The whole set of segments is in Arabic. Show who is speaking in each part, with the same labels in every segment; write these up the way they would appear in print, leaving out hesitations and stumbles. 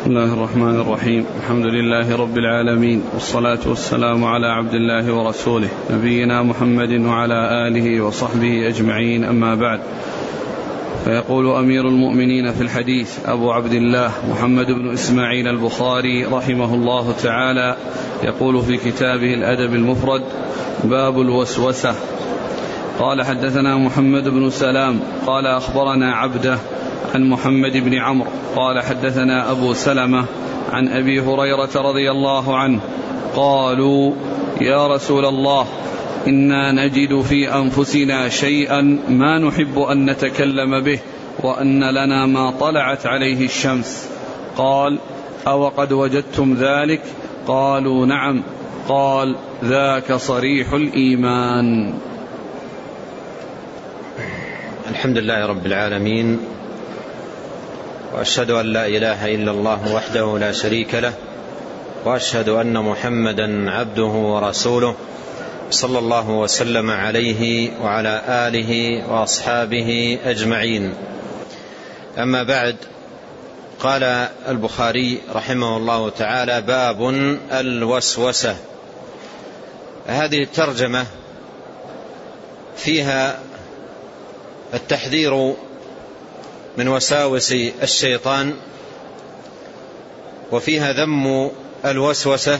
Speaker 1: بسم الله الرحمن الرحيم. الحمد لله رب العالمين، والصلاة والسلام على عبد الله ورسوله نبينا محمد وعلى آله وصحبه أجمعين، أما بعد. فيقول أمير المؤمنين في الحديث أبو عبد الله محمد بن إسماعيل البخاري رحمه الله تعالى، يقول في كتابه الأدب المفرد: باب الوسوسة. قال: حدثنا محمد بن سلام قال أخبرنا عبده عن محمد بن عمرو قال حدثنا أبو سلمة عن أبي هريرة رضي الله عنه قالوا: يا رسول الله، إنا نجد في أنفسنا شيئا ما نحب أن نتكلم به، وأن لنا ما طلعت عليه الشمس. قال: أو قد وجدتم ذلك؟ قالوا: نعم. قال: ذاك صريح الإيمان.
Speaker 2: الحمد لله رب العالمين، وأشهد أن لا إله إلا الله وحده لا شريك له، وأشهد أن محمدا عبده ورسوله، صلى الله وسلم عليه وعلى آله وأصحابه أجمعين. أما بعد، قال البخاري رحمه الله تعالى: باب الوسوسة. هذه الترجمة فيها التحذير من وساوس الشيطان، وفيها ذم الوسوسة،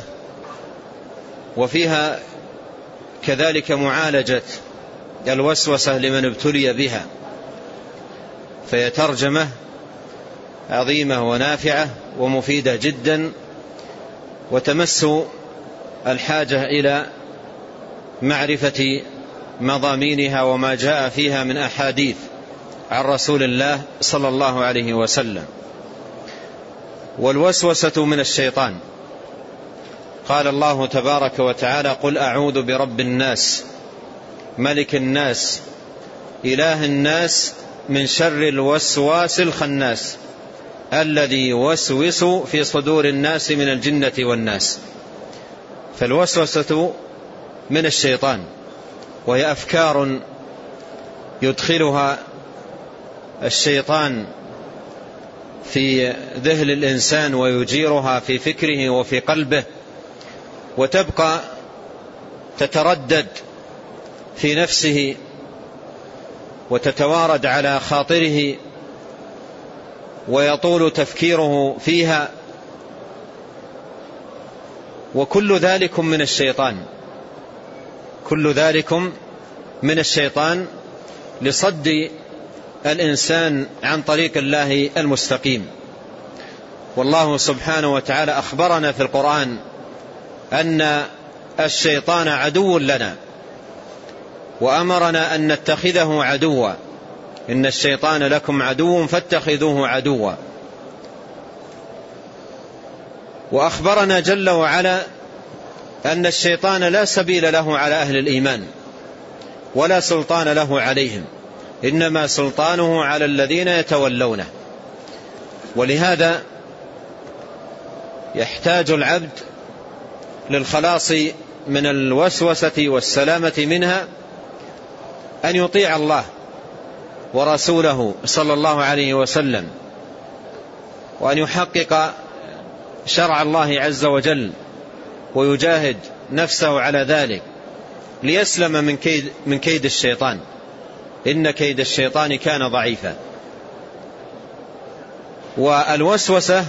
Speaker 2: وفيها كذلك معالجة الوسوسة لمن ابتلي بها. فهي ترجمة عظيمة ونافعة ومفيدة جدا، وتمس الحاجة إلى معرفة مضامينها وما جاء فيها من أحاديث عن رسول الله صلى الله عليه وسلم. والوسوسة من الشيطان. قال الله تبارك وتعالى: قل أعوذ برب الناس ملك الناس إله الناس من شر الوسواس الخناس الذي يوسوس في صدور الناس من الجنة والناس. فالوسوسة من الشيطان، وهي أفكار يدخلها الشيطان في ذهن الإنسان ويجيرها في فكره وفي قلبه، وتبقى تتردد في نفسه وتتوارد على خاطره، ويطول تفكيره فيها. وكل ذلكم من الشيطان، كل ذلكم من الشيطان لصد الإنسان عن طريق الله المستقيم. والله سبحانه وتعالى أخبرنا في القرآن أن الشيطان عدو لنا، وأمرنا أن نتخذه عدوا. إن الشيطان لكم عدو فاتخذوه عدوا. وأخبرنا جل وعلا أن الشيطان لا سبيل له على أهل الإيمان، ولا سلطان له عليهم، إنما سلطانه على الذين يتولونه. ولهذا يحتاج العبد للخلاص من الوسوسة والسلامة منها أن يطيع الله ورسوله صلى الله عليه وسلم، وأن يحقق شرع الله عز وجل، ويجاهد نفسه على ذلك ليسلم من كيد الشيطان. إن كيد الشيطان كان ضعيفا. والوسوسة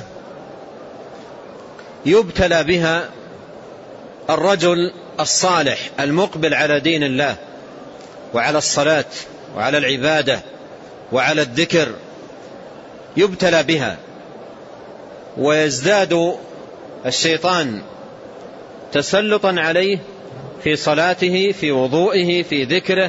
Speaker 2: يبتلى بها الرجل الصالح المقبل على دين الله وعلى الصلاة وعلى العبادة وعلى الذكر، يبتلى بها، ويزداد الشيطان تسلطا عليه في صلاته، في وضوئه، في ذكره،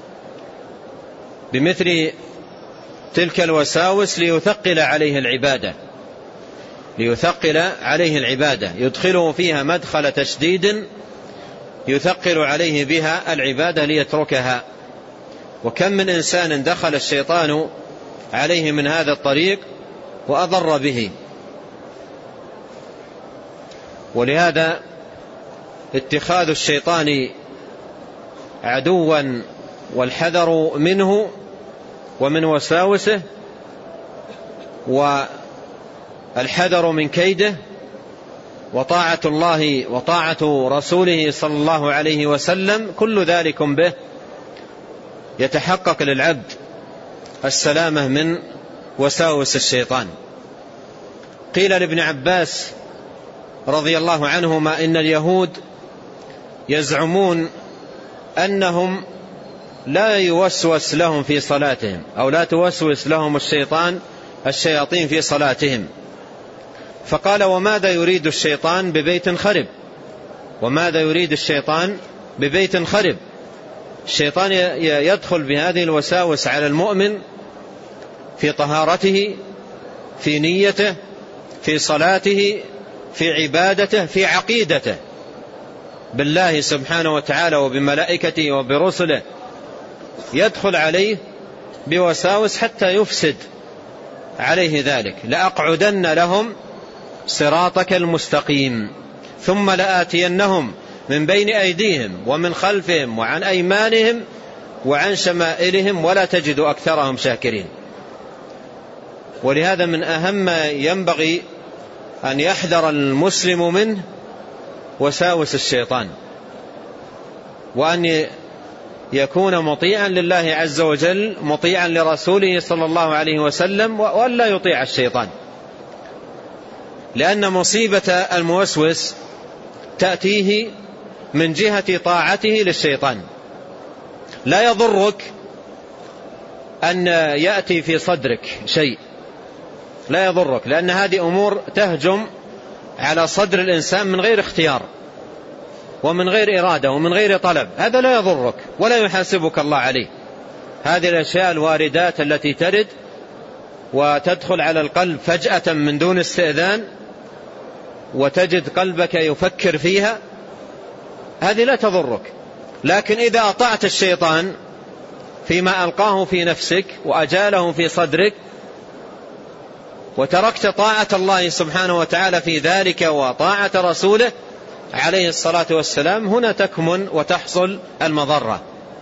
Speaker 2: بمثل تلك الوساوس ليثقل عليه العبادة، ليثقل عليه العبادة، يدخله فيها مدخل تشديد يثقل عليه بها العبادة ليتركها. وكم من إنسان دخل الشيطان عليه من هذا الطريق وأضر به. ولهذا اتخاذ الشيطان عدوا والحذر منه ومن وساوسه الحذر من كيده، وطاعة الله وطاعة رسوله صلى الله عليه وسلم، كل ذلك به يتحقق للعبد السلامة من وساوس الشيطان. قيل لابن عباس رضي الله عنهما إن اليهود يزعمون أنهم لا يوسوس لهم في صلاتهم، أو لا توسوس لهم الشياطين في صلاتهم. فقال: وماذا يريد الشيطان ببيت خرب؟ وماذا يريد الشيطان ببيت خرب؟ الشيطان يدخل بهذه الوساوس على المؤمن في طهارته، في نيته، في صلاته، في عبادته، في عقيدته بالله سبحانه وتعالى وبملائكته وبرسله. يدخل عليه بوساوس حتى يفسد عليه ذلك. لأقعدن لهم صراطك المستقيم ثم لآتينهم من بين أيديهم ومن خلفهم وعن أيمانهم وعن شمائلهم ولا تجد أكثرهم شاكرين. ولهذا من أهم ما ينبغي أن يحذر المسلم منه وساوس الشيطان، وأن يكون مطيعا لله عز وجل، مطيعا لرسوله صلى الله عليه وسلم، وأن لا يطيع الشيطان. لأن مصيبة الموسوس تأتيه من جهة طاعته للشيطان. لا يضرك أن يأتي في صدرك شيء، لا يضرك، لأن هذه أمور تهجم على صدر الإنسان من غير اختيار ومن غير إرادة ومن غير طلب. هذا لا يضرك ولا يحاسبك الله عليه. هذه الأشياء الواردات التي ترد وتدخل على القلب فجأة من دون استئذان، وتجد قلبك يفكر فيها، هذه لا تضرك. لكن إذا أطعت الشيطان فيما ألقاه في نفسك وأجاله في صدرك، وتركت طاعة الله سبحانه وتعالى في ذلك وطاعة رسوله عليه الصلاة والسلام، هنا تكمن وتحصل المضرة.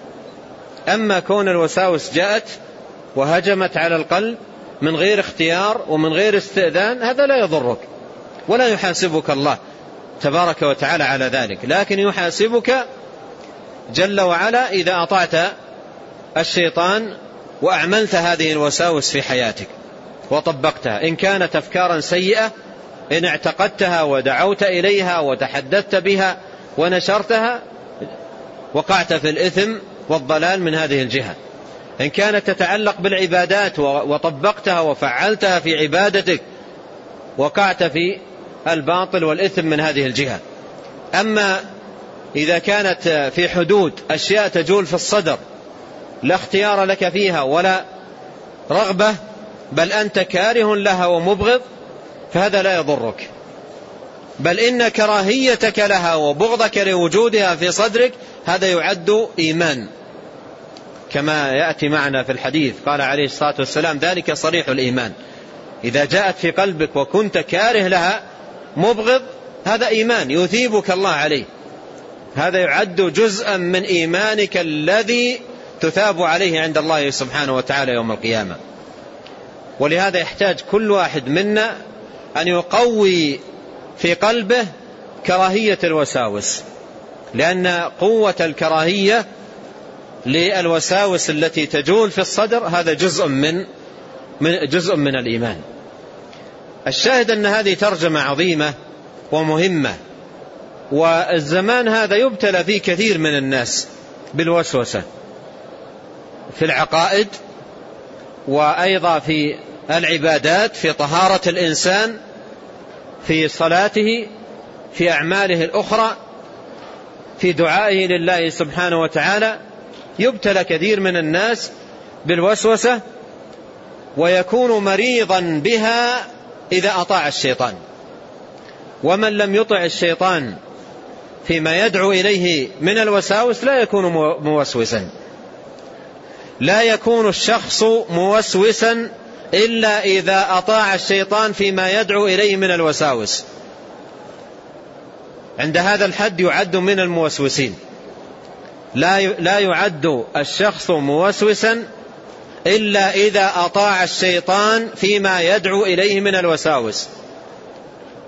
Speaker 2: أما كون الوساوس جاءت وهجمت على القلب من غير اختيار ومن غير استئذان، هذا لا يضرك ولا يحاسبك الله تبارك وتعالى على ذلك، لكن يحاسبك جل وعلا إذا أطعت الشيطان وأعملت هذه الوساوس في حياتك وطبقتها. إن كانت أفكارا سيئة، إن اعتقدتها ودعوت إليها وتحدثت بها ونشرتها، وقعت في الإثم والضلال من هذه الجهة. إن كانت تتعلق بالعبادات وطبقتها وفعلتها في عبادتك، وقعت في الباطل والإثم من هذه الجهة. أما إذا كانت في حدود أشياء تجول في الصدر لا اختيار لك فيها ولا رغبة، بل أنت كاره لها ومبغض، فهذا لا يضرك، بل إن كراهيتك لها وبغضك لوجودها في صدرك هذا يعد إيمان، كما يأتي معنا في الحديث. قال عليه الصلاة والسلام: ذلك صريح الإيمان. إذا جاءت في قلبك وكنت كاره لها مبغض، هذا إيمان يثيبك الله عليه، هذا يعد جزءا من إيمانك الذي تثاب عليه عند الله سبحانه وتعالى يوم القيامة. ولهذا يحتاج كل واحد منا أن يقوي في قلبه كراهية الوساوس، لأن قوة الكراهية للوساوس التي تجول في الصدر هذا جزء من الإيمان. الشاهد أن هذه ترجمة عظيمة ومهمة، والزمان هذا يبتلى فيه كثير من الناس بالوسوسة في العقائد، وأيضا في العبادات، في طهارة الإنسان، في صلاته، في أعماله الأخرى، في دعائه لله سبحانه وتعالى. يبتلى كثير من الناس بالوسوسة، ويكون مريضا بها إذا أطاع الشيطان. ومن لم يطع الشيطان فيما يدعو إليه من الوساوس لا يكون موسوسا. لا يكون الشخص موسوسا إلا إذا أطاع الشيطان فيما يدعو إليه من الوساوس. عند هذا الحد يعد من الموسوسين. لا يعد الشخص موسوسا إلا إذا أطاع الشيطان فيما يدعو إليه من الوساوس.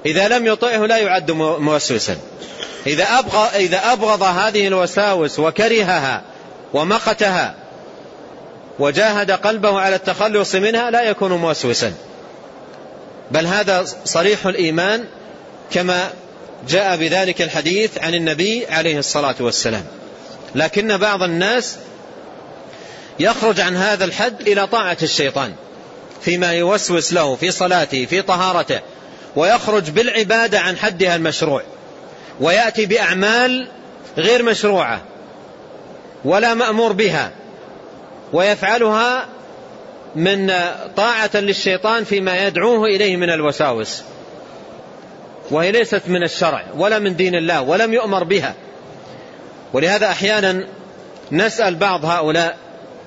Speaker 2: إذا لم يطعه لا يعد موسوسا. إذا أبغض هذه الوساوس وكرهها ومقتها وجاهد قلبه على التخلص منها لا يكون موسوسا، بل هذا صريح الإيمان كما جاء بذلك الحديث عن النبي عليه الصلاة والسلام. لكن بعض الناس يخرج عن هذا الحد إلى طاعة الشيطان فيما يوسوس له في صلاته في طهارته، ويخرج بالعبادة عن حدها المشروع، ويأتي بأعمال غير مشروعة ولا مأمور بها، ويفعلها من طاعة للشيطان فيما يدعوه إليه من الوساوس، وهي ليست من الشرع ولا من دين الله ولم يؤمر بها. ولهذا أحيانا نسأل بعض هؤلاء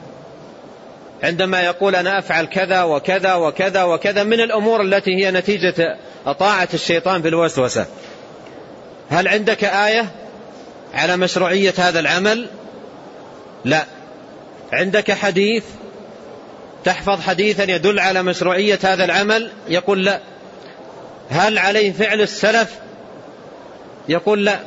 Speaker 2: عندما يقول أنا أفعل كذا وكذا وكذا وكذا من الأمور التي هي نتيجة طاعة الشيطان بالوسوسة، هل عندك آية على مشروعية هذا العمل؟ لا. عندك حديث تحفظ حديثا يدل على مشروعية هذا العمل؟ يقول لا. هل عليه فعل السلف؟ يقول لا.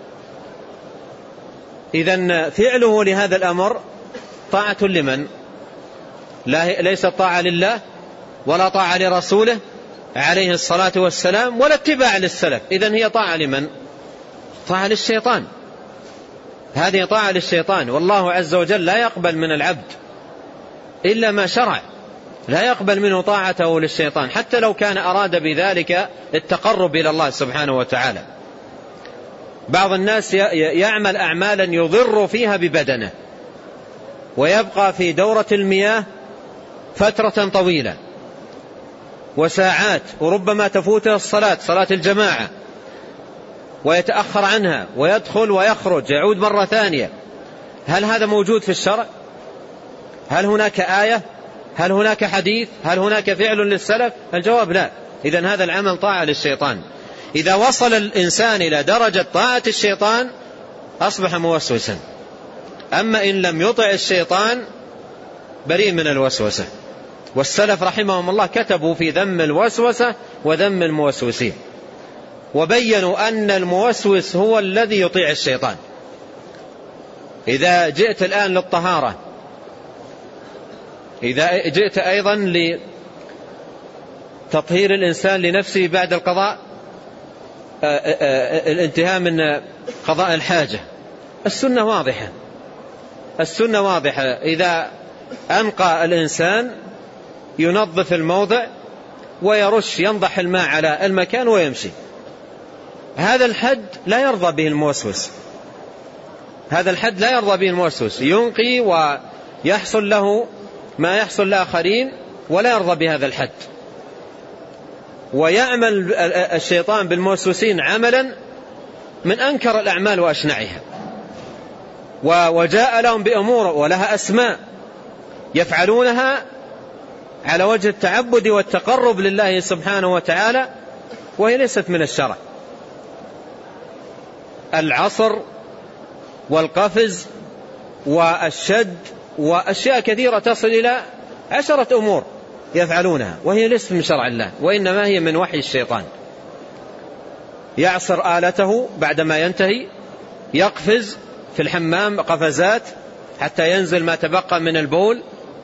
Speaker 2: إذن فعله لهذا الأمر طاعة لمن؟ ليست طاعة لله ولا طاعة لرسوله عليه الصلاة والسلام ولا اتباع للسلف. إذن هي طاعة لمن؟ طاعة للشيطان. هذه طاعة للشيطان، والله عز وجل لا يقبل من العبد إلا ما شرع، لا يقبل منه طاعته للشيطان حتى لو كان أراد بذلك التقرب إلى الله سبحانه وتعالى. بعض الناس يعمل أعمالا يضر فيها ببدنه، ويبقى في دورة المياه فترة طويلة وساعات، وربما تفوته الصلاة، صلاة الجماعة، ويتأخر عنها ويدخل ويخرج يعود مرة ثانية. هل هذا موجود في الشرع؟ هل هناك آية؟ هل هناك حديث؟ هل هناك فعل للسلف؟ الجواب لا. إذن هذا العمل طاعة للشيطان. إذا وصل الإنسان إلى درجة طاعة الشيطان أصبح موسوسا. أما إن لم يطع الشيطان بريء من الوسوسة. والسلف رحمهم الله كتبوا في ذم الوسوسة وذم الموسوسين، وبينوا أن الموسوس هو الذي يطيع الشيطان. إذا جئت الآن للطهارة، إذا جئت أيضا لتطهير الإنسان لنفسه بعد القضاء، الانتهاء من قضاء الحاجة، السنة واضحة. السنة واضحة. إذا أنقى الإنسان ينظف الموضع ويرش، ينضح الماء على المكان ويمشي. هذا الحد لا يرضى به الموسوس. هذا الحد لا يرضى به الموسوس، ينقي ويحصل له ما يحصل لآخرين ولا يرضى بهذا الحد. ويعمل الشيطان بالموسوسين عملا من أنكر الأعمال وأشنعها، وجاء لهم بأمور ولها أسماء يفعلونها على وجه التعبد والتقرب لله سبحانه وتعالى، وهي ليست من الشرع. العصر والقفز والشد وأشياء كثيرة تصل إلى 10 أمور يفعلونها، وهي ليست من شرع الله، وإنما هي من وحي الشيطان. يعصر آلته بعدما ينتهي، يقفز في الحمام قفزات حتى ينزل ما تبقى من البول،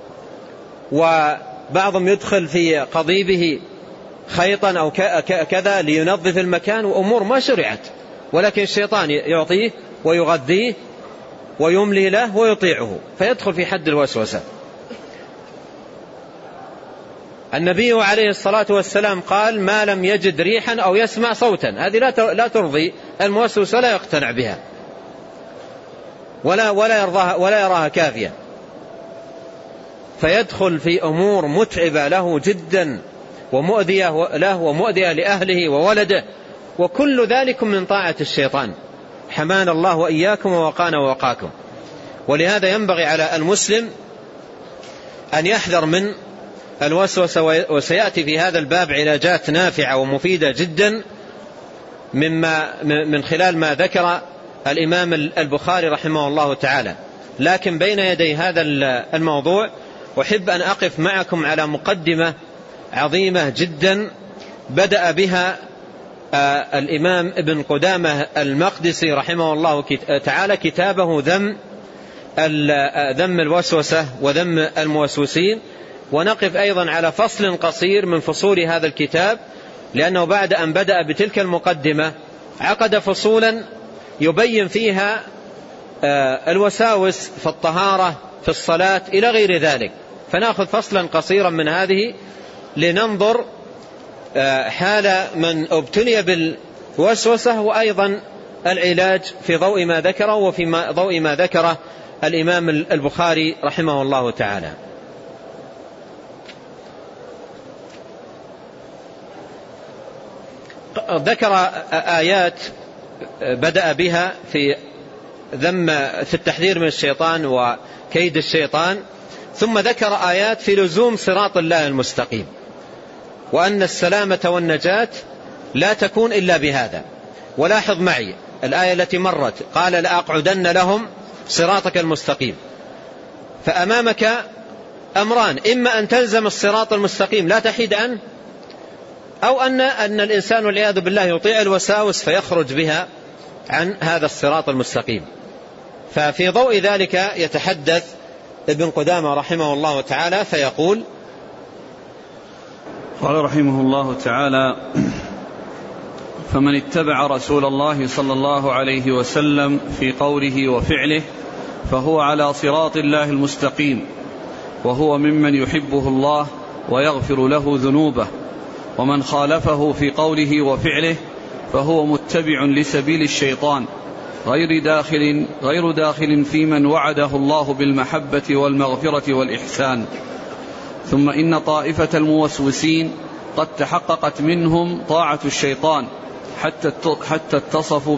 Speaker 2: وبعضهم يدخل في قضيبه خيطا أو كذا لينظف المكان، وأمور ما شرعت، ولكن الشيطان يعطيه ويغذيه ويملي له ويطيعه، فيدخل في حد الوسوسة. النبي عليه الصلاة والسلام قال: ما لم يجد ريحا أو يسمع صوتا. هذه لا ترضي الموسوس، لا يقتنع بها ولا يرضاها ولا يراها كافية، فيدخل في أمور متعبة له جدا ومؤذية له ومؤذية لأهله وولده، وكل ذلك من طاعة الشيطان. حمانا الله وإياكم ووقانا ووقاكم. ولهذا ينبغي على المسلم أن يحذر من الوسوسة، وسيأتي في هذا الباب علاجات نافعة ومفيدة جدا من خلال ما ذكر الإمام البخاري رحمه الله تعالى. لكن بين يدي هذا الموضوع أحب أن أقف معكم على مقدمة عظيمة جدا بدأ بها الإمام ابن قدامة المقدسي رحمه الله تعالى كتابه ذم الوسوسة وذم الموسوسين، ونقف أيضا على فصل قصير من فصول هذا الكتاب، لأنه بعد أن بدأ بتلك المقدمة عقد فصولا يبين فيها الوساوس في الطهارة في الصلاة إلى غير ذلك. فنأخذ فصلا قصيرا من هذه لننظر حال من ابتلي بالوسوسة، وأيضا العلاج في ضوء ما ذكره وفي ضوء ما ذكره الإمام البخاري رحمه الله تعالى. ذكر آيات بدأ بها في التحذير من الشيطان وكيد الشيطان، ثم ذكر آيات في لزوم صراط الله المستقيم، وأن السلامة والنجاة لا تكون إلا بهذا. ولاحظ معي الآية التي مرت، قال لأقعدن لهم صراطك المستقيم. فأمامك أمران، إما أن تلزم الصراط المستقيم لا تحيد عنه، أو أن الإنسان والعياذ بالله يطيع الوساوس فيخرج بها عن هذا الصراط المستقيم. ففي ضوء ذلك يتحدث ابن قدامة رحمه الله تعالى فيقول:
Speaker 1: قال رحمه الله تعالى: فمن اتبع رسول الله صلى الله عليه وسلم في قوله وفعله فهو على صراط الله المستقيم، وهو ممن يحبه الله ويغفر له ذنوبه. ومن خالفه في قوله وفعله فهو متبع لسبيل الشيطان غير داخل في من وعده الله بالمحبة والمغفرة والإحسان. ثم إن طائفة الموسوسين قد تحققت منهم طاعة الشيطان حتى اتصفوا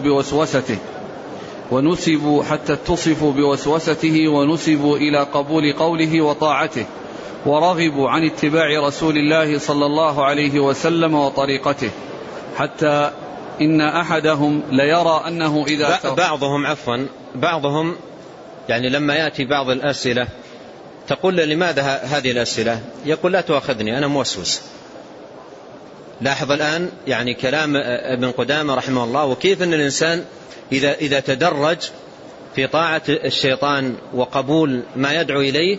Speaker 1: بوسوسته ونسبوا إلى قبول قوله وطاعته، ورغبوا عن اتباع رسول الله صلى الله عليه وسلم وطريقته، حتى إن أحدهم ليرى أنه إذا
Speaker 2: بعضهم يعني لما يأتي بعض الأسئلة تقول: لماذا هذه الأسئلة؟ يقول: لا تؤاخذني أنا موسوس. لاحظ الآن يعني كلام ابن قدامة رحمه الله، وكيف أن الإنسان إذا تدرج في طاعة الشيطان وقبول ما يدعو إليه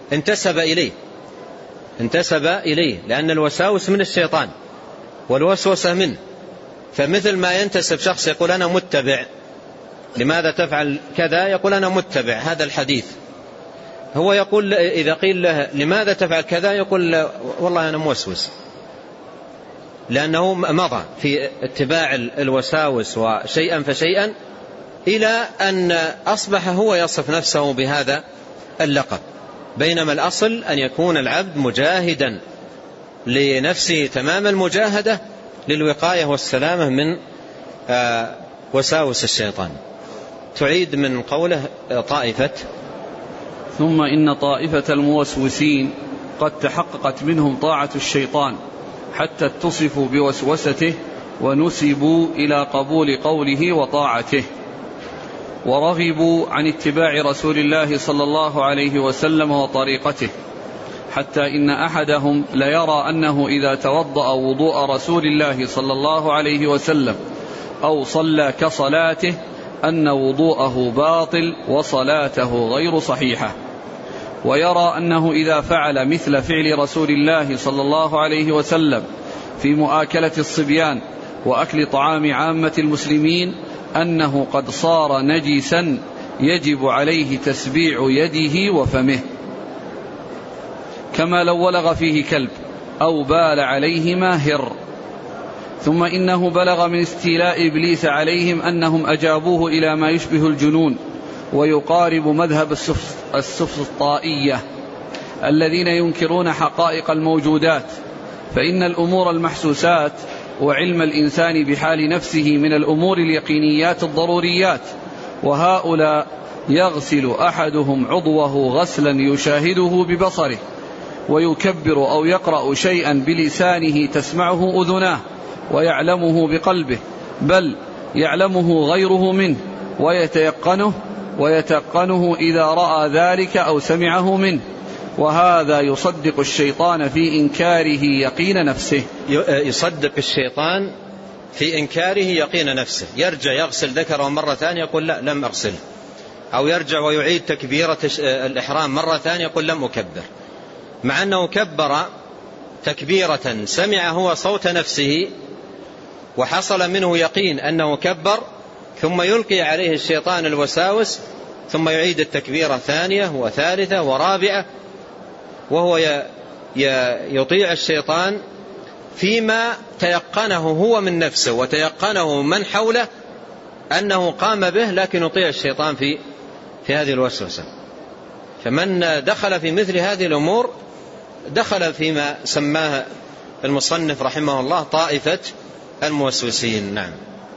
Speaker 2: انتسب إليه، لأن الوساوس من الشيطان والوسوسة منه. فمثل ما ينتسب شخص يقول: أنا متبع، لماذا تفعل كذا؟ يقول: أنا متبع هذا الحديث. هو يقول إذا قيل له: لماذا تفعل كذا؟ يقول: والله أنا موسوس، لأنه مضى في اتباع الوساوس وشيئا فشيئا إلى أن أصبح هو يصف نفسه بهذا اللقب. بينما الأصل أن يكون العبد مجاهدا لنفسه تمام المجاهدة للوقاية والسلامة من وساوس الشيطان. تعيد من قوله طائفة:
Speaker 1: ثم إن طائفة الموسوسين قد تحققت منهم طاعة الشيطان حتى اتصفوا بوسوسته ونسبوا إلى قبول قوله وطاعته، ورغبوا عن اتباع رسول الله صلى الله عليه وسلم وطريقته، حتى إن أحدهم ليرى أنه إذا توضأ وضوء رسول الله صلى الله عليه وسلم أو صلى كصلاته أن وضوءه باطل وصلاته غير صحيحة، ويرى أنه إذا فعل مثل فعل رسول الله صلى الله عليه وسلم في مؤاكلة الصبيان وأكل طعام عامة المسلمين أنه قد صار نجسا يجب عليه تسبيع يده وفمه، كما لو ولغ فيه كلب أو بال عليهما هر. ثم إنه بلغ من استيلاء إبليس عليهم أنهم أجابوه إلى ما يشبه الجنون ويقارب مذهب السفسطائية الذين ينكرون حقائق الموجودات، فإن الأمور المحسوسات وعلم الإنسان بحال نفسه من الأمور اليقينيات الضروريات، وهؤلاء يغسل أحدهم عضوه غسلا يشاهده ببصره، ويكبر أو يقرأ شيئا بلسانه تسمعه أذناه ويعلمه بقلبه، بل يعلمه غيره منه ويتيقنه إذا رأى ذلك أو سمعه منه، وهذا يصدق الشيطان في إنكاره يقين نفسه.
Speaker 2: يصدق الشيطان في إنكاره يقين نفسه، يرجع يغسل ذكره مرة ثانية يقول لا لم أغسله، أو يرجع ويعيد تكبيرة الإحرام مرة ثانية يقول لم أكبر، مع أنه كبر تكبيرة سمع هو صوت نفسه وحصل منه يقين أنه كبر، ثم يلقي عليه الشيطان الوساوس، ثم يعيد التكبيرة ثانية وثالثة ورابعة، وهو يطيع الشيطان فيما تيقنه هو من نفسه وتيقنه من حوله أنه قام به، لكن يطيع الشيطان في هذه الوسوسة. فمن دخل في مثل هذه الأمور دخل فيما سماه المصنف رحمه الله طائفة الموسوسين. نعم.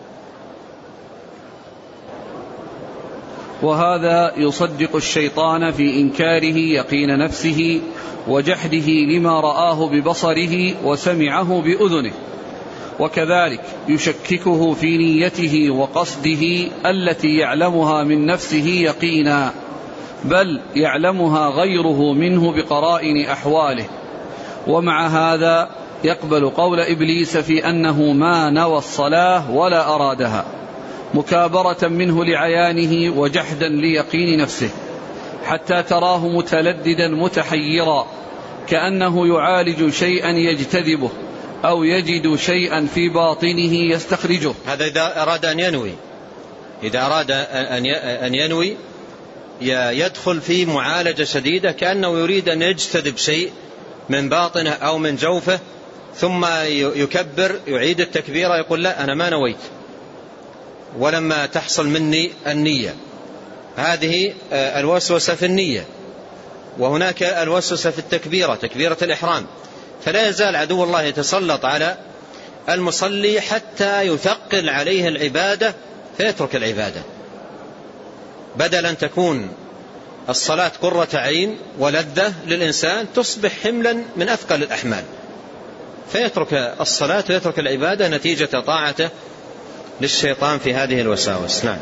Speaker 1: وهذا يصدق الشيطان في إنكاره يقين نفسه وجحده لما رآه ببصره وسمعه بأذنه، وكذلك يشككه في نيته وقصده التي يعلمها من نفسه يقينا، بل يعلمها غيره منه بقرائن أحواله. ومع هذا يقبل قول إبليس في أنه ما نوى الصلاة ولا أرادها، مكابرة منه لعيانه وجحدا ليقين نفسه، حتى تراه متلددا متحيرا كأنه يعالج شيئا يجتذبه أو يجد شيئا في باطنه يستخرجه.
Speaker 2: هذا إذا أراد أن ينوي، إذا أراد أن ينوي يدخل في معالجة شديدة كأنه يريد أن يجتذب شيء من باطنه أو من جوفه، ثم يكبر يعيد التكبير يقول لا أنا ما نويت ولما تحصل مني النية. هذه الوسوسة في النية. وهناك الوسوسة في التكبيرة، تكبيرة الإحرام. فلا يزال عدو الله يتسلط على المصلي حتى يثقل عليه العبادة فيترك العبادة، بدل أن تكون الصلاة قرة عين ولذة للإنسان تصبح حملا من أثقل الأحمال، فيترك الصلاة ويترك العبادة نتيجة طاعته للشيطان في هذه الوساوس. نعم.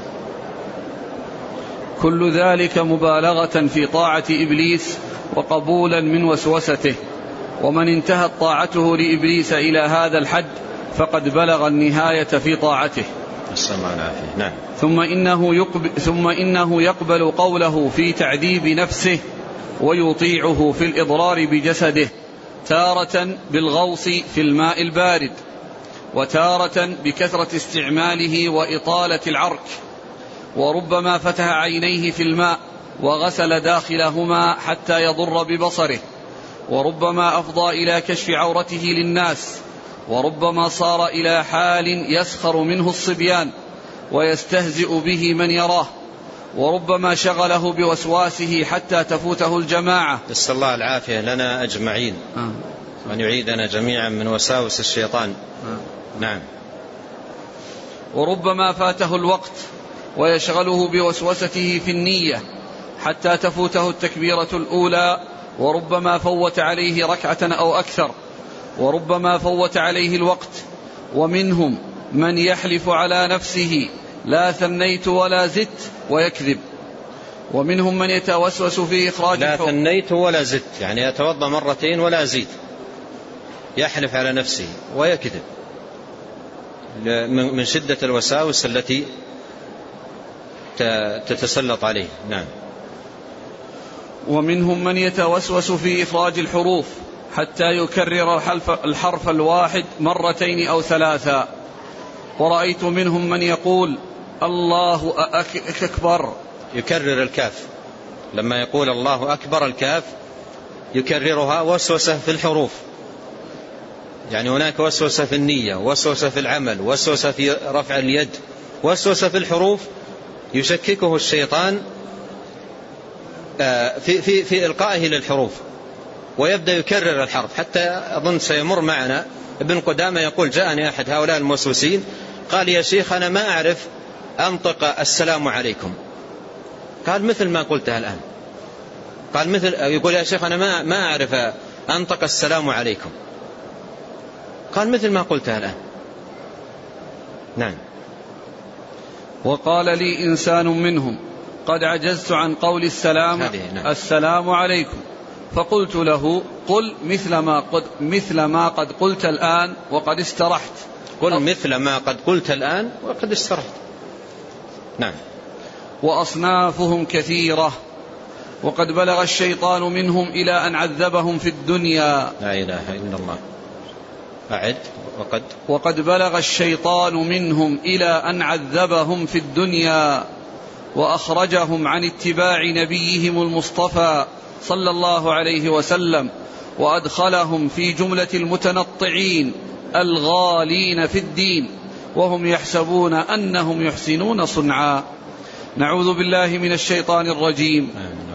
Speaker 1: كل ذلك مبالغة في طاعة إبليس وقبولا من وسوسته، ومن انتهت طاعته لإبليس إلى هذا الحد فقد بلغ النهاية في طاعته.
Speaker 2: نعم.
Speaker 1: ثم إنه يقبل قوله في تعذيب نفسه ويطيعه في الإضرار بجسده، تارة بالغوص في الماء البارد، وتارة بكثرة استعماله وإطالة العرك، وربما فتح عينيه في الماء وغسل داخلهما حتى يضر ببصره، وربما أفضى إلى كشف عورته للناس، وربما صار إلى حال يسخر منه الصبيان ويستهزئ به من يراه، وربما شغله بوسواسه حتى تفوته الجماعة.
Speaker 2: نسأل الله العافية لنا أجمعين وأن يعيدنا جميعا من وساوس الشيطان. نعم.
Speaker 1: وربما فاته الوقت ويشغله بوسوسته في النية حتى تفوته التكبيرة الأولى، وربما فوت عليه ركعة أو أكثر، وربما فوت عليه الوقت. ومنهم من يحلف على نفسه لا ثنيت ولا زدت ويكذب، ومنهم من يتوسوس في إخراج
Speaker 2: لا ثنيت ولا زدت، يعني يتوضأ مرتين ولا زيد، يحلف على نفسه ويكذب من شدة الوساوس التي تتسلط عليه. نعم.
Speaker 1: ومنهم من يتوسوس في إخراج الحروف حتى يكرر الحرف الواحد مرتين أو ثلاثا، ورأيت منهم من يقول الله أكبر
Speaker 2: يكرر الكاف، لما يقول الله أكبر الكاف يكررها. وسوسة في الحروف، يعني هناك وسوسة في النية، وسوسة في العمل، وسوسة في رفع اليد، وسوسة في الحروف. يشككه الشيطان في إلقائه للحروف، ويبدأ يكرر الحرف حتى أظن سيمر معنا ابن قدامة يقول جاءني أحد هؤلاء الموسوسين قال يا شيخ أنا ما أعرف أنطق السلام عليكم. قال مثل ما قلتها الآن. قال مثل يقول يا شيخ أنا ما أعرف أنطق السلام عليكم. قال مثل ما قلتها الآن. نعم.
Speaker 1: وقال لي إنسان منهم قد عجزت عن قول السلام
Speaker 2: نعم.
Speaker 1: السلام عليكم، فقلت له قل مثل ما قد قلت الآن وقد استرحت.
Speaker 2: قل مثل ما قد قلت الآن وقد استرحت. نعم.
Speaker 1: وأصنافهم كثيرة، وقد بلغ الشيطان منهم إلى أن عذبهم في الدنيا.
Speaker 2: لا إله إلا الله. أعد.
Speaker 1: وقد بلغ الشيطان منهم إلى أن عذبهم في الدنيا، وأخرجهم عن اتباع نبيهم المصطفى صلى الله عليه وسلم، وأدخلهم في جملة المتنطعين الغالين في الدين، وهم يحسبون أنهم يحسنون صنعا. نعوذ بالله من الشيطان الرجيم.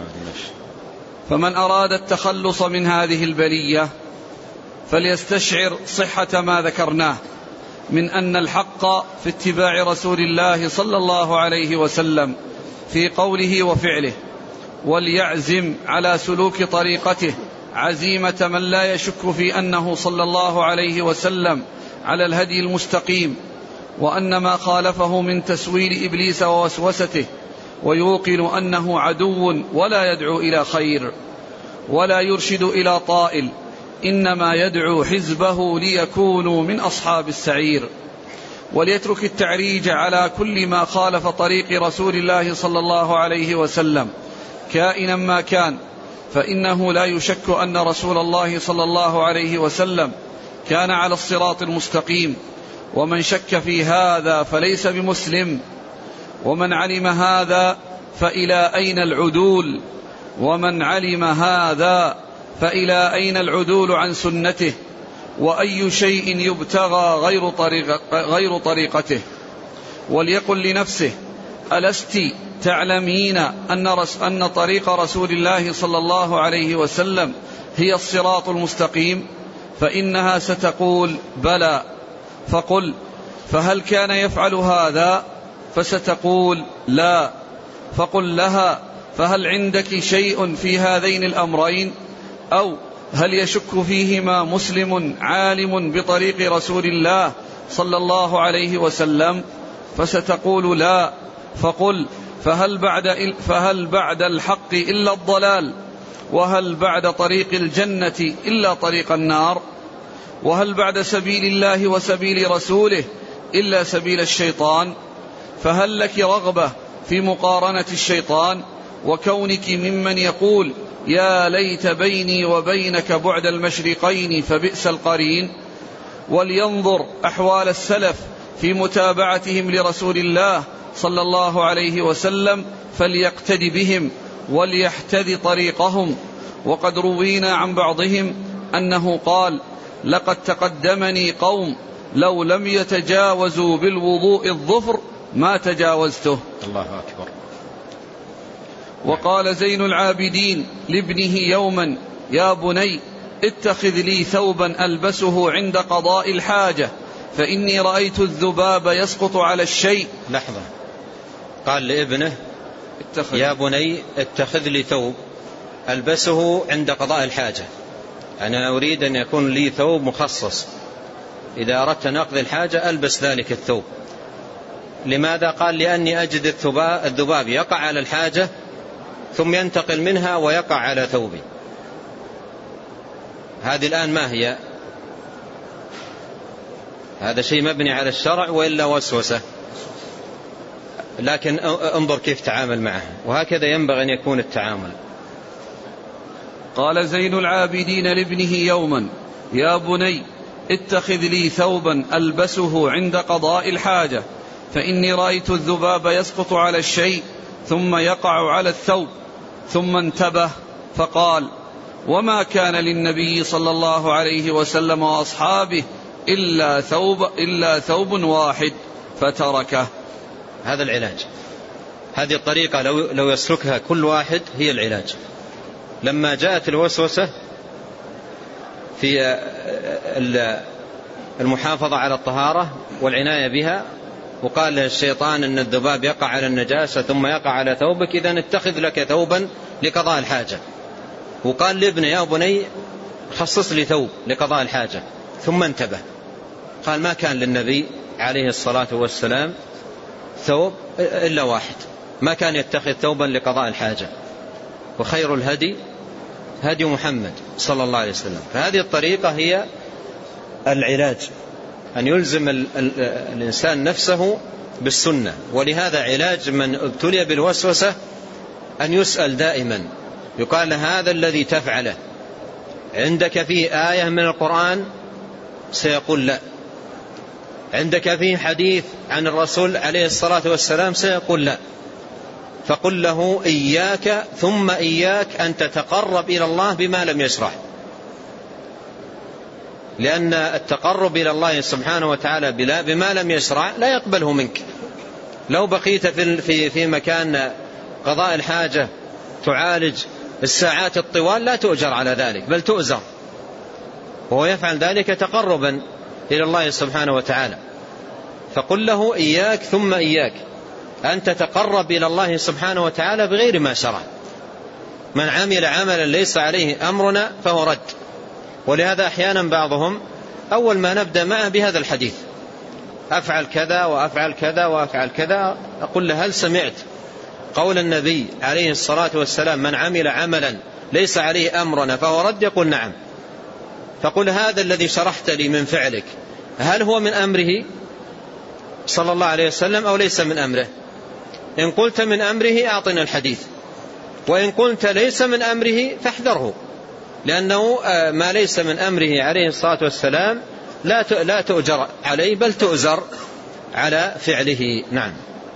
Speaker 1: فمن أراد التخلص من هذه البلية فليستشعر صحة ما ذكرناه من أن الحق في اتباع رسول الله صلى الله عليه وسلم في قوله وفعله، وليعزم على سلوك طريقته عزيمة من لا يشك في أنه صلى الله عليه وسلم على الهدي المستقيم، وأن ما خالفه من تسويل إبليس ووسوسته، ويوقن أنه عدو ولا يدعو إلى خير ولا يرشد إلى طائل، إنما يدعو حزبه ليكونوا من أصحاب السعير. وليترك التعريج على كل ما خالف طريق رسول الله صلى الله عليه وسلم كائنا ما كان، فإنه لا يشك أن رسول الله صلى الله عليه وسلم كان على الصراط المستقيم، ومن شك في هذا فليس بمسلم. ومن علم هذا فإلى أين العدول؟ ومن علم هذا فإلى أين العدول عن سنته؟ وأي شيء يبتغى غير طريقته؟ وليقل لنفسه: ألست تعلمين أن طريق رسول الله صلى الله عليه وسلم هي الصراط المستقيم؟ فإنها ستقول: بلى. فقل: فهل كان يفعل هذا؟ فستقول: لا. فقل لها: فهل عندك شيء في هذين الأمرين؟ أو هل يشك فيهما مسلم عالم بطريق رسول الله صلى الله عليه وسلم؟ فستقول: لا. فقل: فهل بعد الحق إلا الضلال؟ وهل بعد طريق الجنة إلا طريق النار؟ وهل بعد سبيل الله وسبيل رسوله إلا سبيل الشيطان؟ فهل لك رغبة في مقارنة الشيطان وكونك ممن يقول: يا ليت بيني وبينك بعد المشرقين فبئس القرين؟ ولينظر أحوال السلف في متابعتهم لرسول الله صلى الله عليه وسلم فليقتد بهم وليحتذ طريقهم. وقد روينا عن بعضهم أنه قال: لقد تقدمني قوم لو لم يتجاوزوا بالوضوء الظفر ما تجاوزته.
Speaker 2: الله أكبر.
Speaker 1: وقال زين العابدين لابنه يوما: يا بني اتخذ لي ثوبا ألبسه عند قضاء الحاجة فإني رأيت الذباب يسقط على الشيء.
Speaker 2: لحظة، قال لابنه: يا بني اتخذ لي ثوب ألبسه عند قضاء الحاجة، أنا أريد أن يكون لي ثوب مخصص، إذا أردت أن أقضي الحاجة ألبس ذلك الثوب. لماذا؟ قال: لأني أجد الذباب يقع على الحاجة ثم ينتقل منها ويقع على ثوبي. هذه الآن ما هي؟ هذا شيء مبني على الشرع وإلا وسوسة؟ لكن انظر كيف تعامل معه، وهكذا ينبغي أن يكون التعامل.
Speaker 1: قال زين العابدين لابنه يوما: يا بني اتخذ لي ثوبا ألبسه عند قضاء الحاجة فإني رأيت الذباب يسقط على الشيء ثم يقع على الثوب. ثم انتبه فقال: وما كان للنبي صلى الله عليه وسلم وأصحابه إلا ثوب واحد فتركه.
Speaker 2: هذا العلاج، هذه الطريقة لو يسلكها كل واحد هي العلاج. لما جاءت الوسوسة في المحافظة على الطهارة والعناية بها، وقال للشيطان أن الذباب يقع على النجاسة ثم يقع على ثوبك، إذن اتخذ لك ثوبا لقضاء الحاجة. وقال لابنه: يا بني خصص لي ثوب لقضاء الحاجة. ثم انتبه قال: ما كان للنبي عليه الصلاة والسلام ثوب إلا واحد، ما كان يتخذ ثوبا لقضاء الحاجة، وخير الهدي هدي محمد صلى الله عليه وسلم. فهذه الطريقة هي العلاج أن يلزم الإنسان نفسه بالسنة. ولهذا علاج من ابتلي بالوسوسة أن يسأل دائما، يقال هذا الذي تفعله عندك فيه آية من القرآن؟ سيقول لا. عندك فيه حديث عن الرسول عليه الصلاة والسلام؟ سيقول لا. فقل له إياك ثم إياك أن تتقرب إلى الله بما لم يشرع، لأن التقرب إلى الله سبحانه وتعالى بما لم يشرع لا يقبله منك. لو بقيت في مكان قضاء الحاجة تعالج الساعات الطوال لا تؤجر على ذلك، بل تؤزر، وهو يفعل ذلك تقربا إلى الله سبحانه وتعالى. فقل له إياك ثم إياك أن تتقرب إلى الله سبحانه وتعالى بغير ما شرع. من عمل عملا ليس عليه أمرنا فهو رد. ولهذا أحيانا بعضهم أول ما نبدأ معه بهذا الحديث، أفعل كذا وأفعل كذا وأفعل كذا، أقول له هل سمعت قول النبي عليه الصلاة والسلام من عمل عملا ليس عليه أمرنا فهو رد؟ يقول نعم. فقل هذا الذي شرحت لي من فعلك هل هو من أمره صلى الله عليه وسلم أو ليس من أمره؟ إن قلت من أمره أعطنا الحديث، وإن قلت ليس من أمره فاحذره، لأنه ما ليس من أمره عليه الصلاة والسلام لا تؤجر عليه بل تؤزر على فعله. نعم.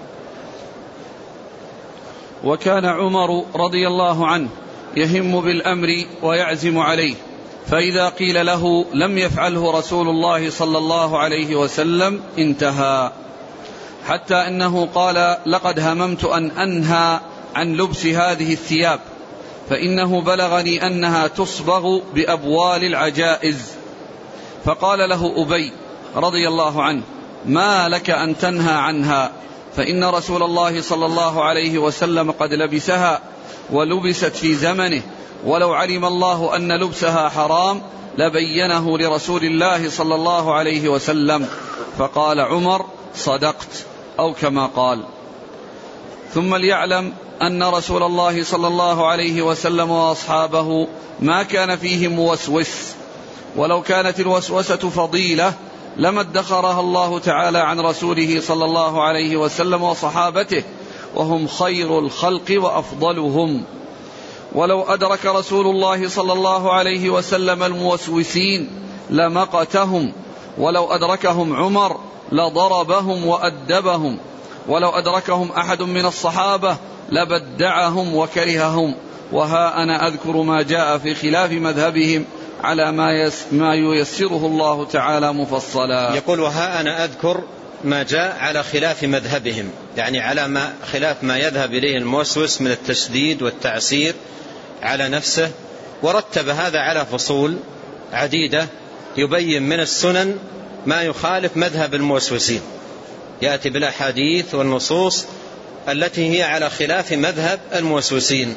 Speaker 1: وكان عمر رضي الله عنه يهم بالأمر ويعزم عليه، فإذا قيل له لم يفعله رسول الله صلى الله عليه وسلم انتهى، حتى أنه قال لقد هممت أن أنهى عن لبس هذه الثياب، فإنه بلغني أنها تصبغ بأبوال العجائز. فقال له أبي رضي الله عنه ما لك أن تنهى عنها، فإن رسول الله صلى الله عليه وسلم قد لبسها ولبست في زمنه، ولو علم الله أن لبسها حرام لبينه لرسول الله صلى الله عليه وسلم. فقال عمر صدقت، أو كما قال. ثم ليعلم أن رسول الله صلى الله عليه وسلم وأصحابه ما كان فيهم موسوس، ولو كانت الوسوسة فضيلة لما ادخرها الله تعالى عن رسوله صلى الله عليه وسلم وصحابته، وهم خير الخلق وأفضلهم. ولو أدرك رسول الله صلى الله عليه وسلم الموسوسين لمقتهم، ولو أدركهم عمر لضربهم وأدبهم، ولو أدركهم أحد من الصحابة لبدعهم وكرههم. وها أنا أذكر ما جاء في خلاف مذهبهم على ما ييسره الله تعالى مفصلا.
Speaker 2: يقول وها أنا أذكر ما جاء على خلاف مذهبهم، يعني على خلاف ما يذهب إليه الموسوس من التشديد والتعسير على نفسه، ورتب هذا على فصول عديدة يبين من السنن ما يخالف مذهب الموسوسين، يأتي بالأحاديث والنصوص التي هي على خلاف مذهب الموسوسين.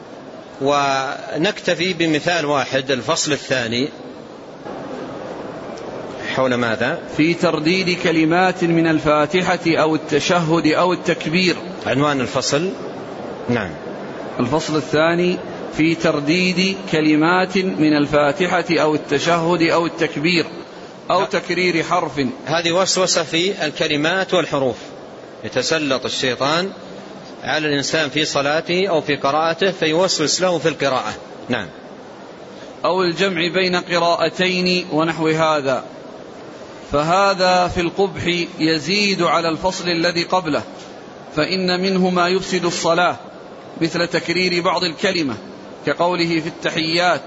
Speaker 2: ونكتفي بمثال واحد، الفصل الثاني حول ماذا؟
Speaker 1: في ترديد كلمات من الفاتحة أو التشهد أو التكبير.
Speaker 2: عنوان الفصل نعم
Speaker 1: الفصل الثاني في ترديد كلمات من الفاتحة أو التشهد أو التكبير أو تكرير حرف.
Speaker 2: هذه وسوسة في الكلمات والحروف، يتسلط الشيطان على الإنسان في صلاته أو في قراءته فيوسوس له في القراءة. نعم.
Speaker 1: أو الجمع بين قراءتين ونحو هذا، فهذا في القبح يزيد على الفصل الذي قبله، فإن منه ما يفسد الصلاة مثل تكرير بعض الكلمة كقوله في التحيات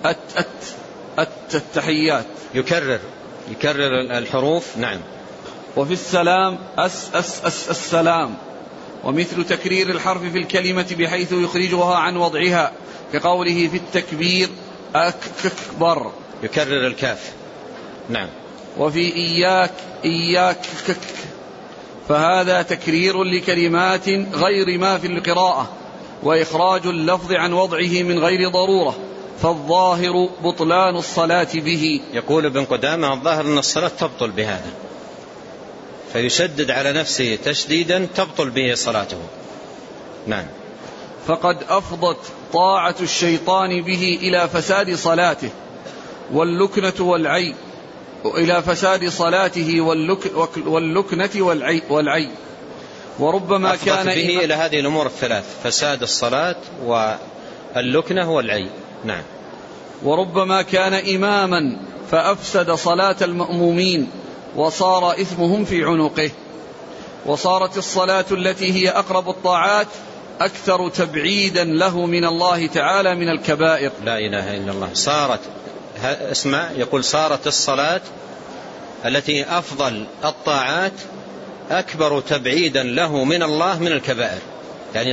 Speaker 1: التحيات،
Speaker 2: يكرر الحروف. نعم.
Speaker 1: وفي السلام السلام، ومثل تكرير الحرف في الكلمة بحيث يخرجها عن وضعها كقوله في التكبير أكبر،
Speaker 2: يكرر الكاف. نعم.
Speaker 1: وفي إياك فهذا تكرير لكلمات غير ما في القراءة، وإخراج اللفظ عن وضعه من غير ضرورة، فالظاهر بطلان الصلاة به.
Speaker 2: يقول ابن قدامة الظاهر أن الصلاة تبطل بهذا، فيشدد على نفسه تشديدا تبطل به صلاته. نعم.
Speaker 1: فقد أفضت طاعة الشيطان به إلى فساد صلاته، واللكنة والعيب إلى فساد صلاته واللكنة والعي. وربما كان
Speaker 2: به إلى هذه الأمور الثلاث: فساد الصلاة واللكنة والعي. نعم.
Speaker 1: وربما كان إماما فأفسد صلاة المأمومين وصار إثمهم في عنقه. وصارت الصلاة التي هي أقرب الطاعات أكثر تبعيدا له من الله تعالى من الكبائر.
Speaker 2: لا إله إلا الله. صارت، اسمع، يقول صارت الصلاة التي أفضل الطاعات أكبر تبعيدا له من الله من الكبائر. يعني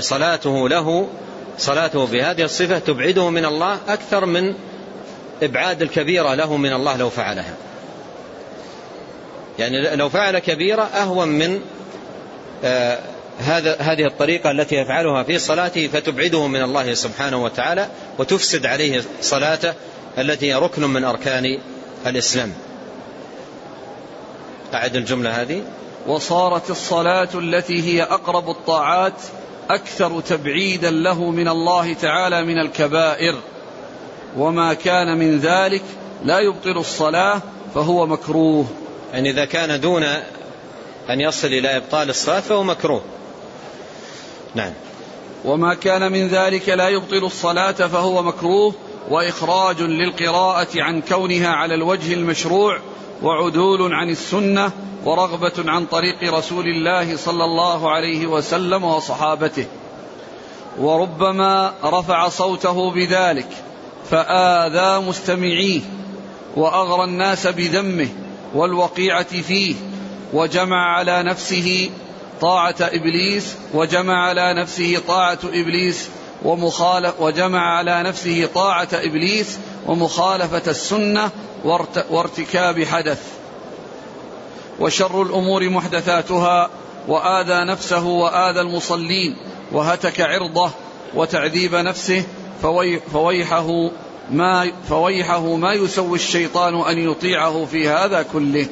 Speaker 2: صلاته بهذه الصفة تبعده من الله أكثر من إبعاد الكبيرة له من الله لو فعلها. يعني لو فعل كبيرة أهون من هذه الطريقة التي يفعلها في صلاته فتبعده من الله سبحانه وتعالى وتفسد عليه صلاته التي هي ركن من أركان الإسلام. أعد الجملة هذه:
Speaker 1: وصارت الصلاة التي هي أقرب الطاعات أكثر تبعيدا له من الله تعالى من الكبائر، وما كان من ذلك لا يبطل الصلاة فهو مكروه.
Speaker 2: يعني إذا كان دون أن يصل إلى إبطال الصلاة فهو مكروه. نعم.
Speaker 1: وما كان من ذلك لا يبطل الصلاة فهو مكروه، وإخراج للقراءة عن كونها على الوجه المشروع، وعدول عن السنة، ورغبة عن طريق رسول الله صلى الله عليه وسلم وصحابته. وربما رفع صوته بذلك فآذى مستمعيه وأغرى الناس بذمه والوقيعة فيه، وجمع على نفسه طاعة إبليس ومخالفة السنة وارتكاب حدث. وشر الأمور محدثاتها، وآذى نفسه وآذى المصلين وهتك عرضه وتعذيب نفسه، فويحه ما يسوي الشيطان أن يطيعه في هذا كله.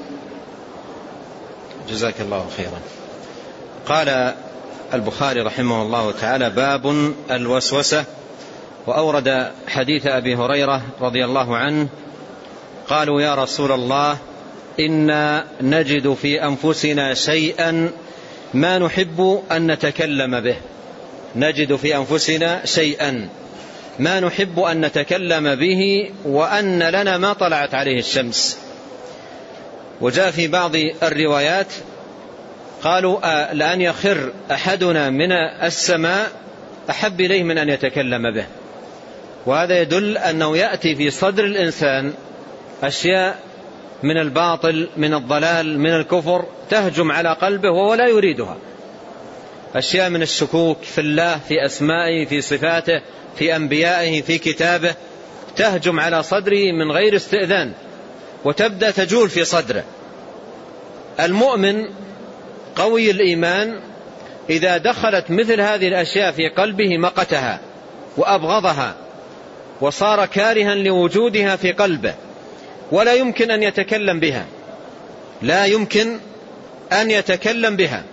Speaker 2: جزاك الله خيرا. قال البخاري رحمه الله تعالى: باب الوسوسة. وأورد حديث أبي هريرة رضي الله عنه: قالوا يا رسول الله إنا نجد في أنفسنا شيئا ما نحب أن نتكلم به. نجد في أنفسنا شيئا ما نحب أن نتكلم به وأن لنا ما طلعت عليه الشمس. وجاء في بعض الروايات قالوا لأن يخر أحدنا من السماء أحب إليه من أن يتكلم به. وهذا يدل أنه يأتي في صدر الإنسان أشياء من الباطل، من الضلال، من الكفر، تهجم على قلبه وهو لا يريدها. أشياء من الشكوك في الله، في أسمائه، في صفاته، في أنبيائه، في كتابه، تهجم على صدره من غير استئذان وتبدأ تجول في صدره. المؤمن قوي الإيمان إذا دخلت مثل هذه الأشياء في قلبه مقتها وأبغضها وصار كارها لوجودها في قلبه، ولا يمكن أن يتكلم بها، لا يمكن أن يتكلم بها.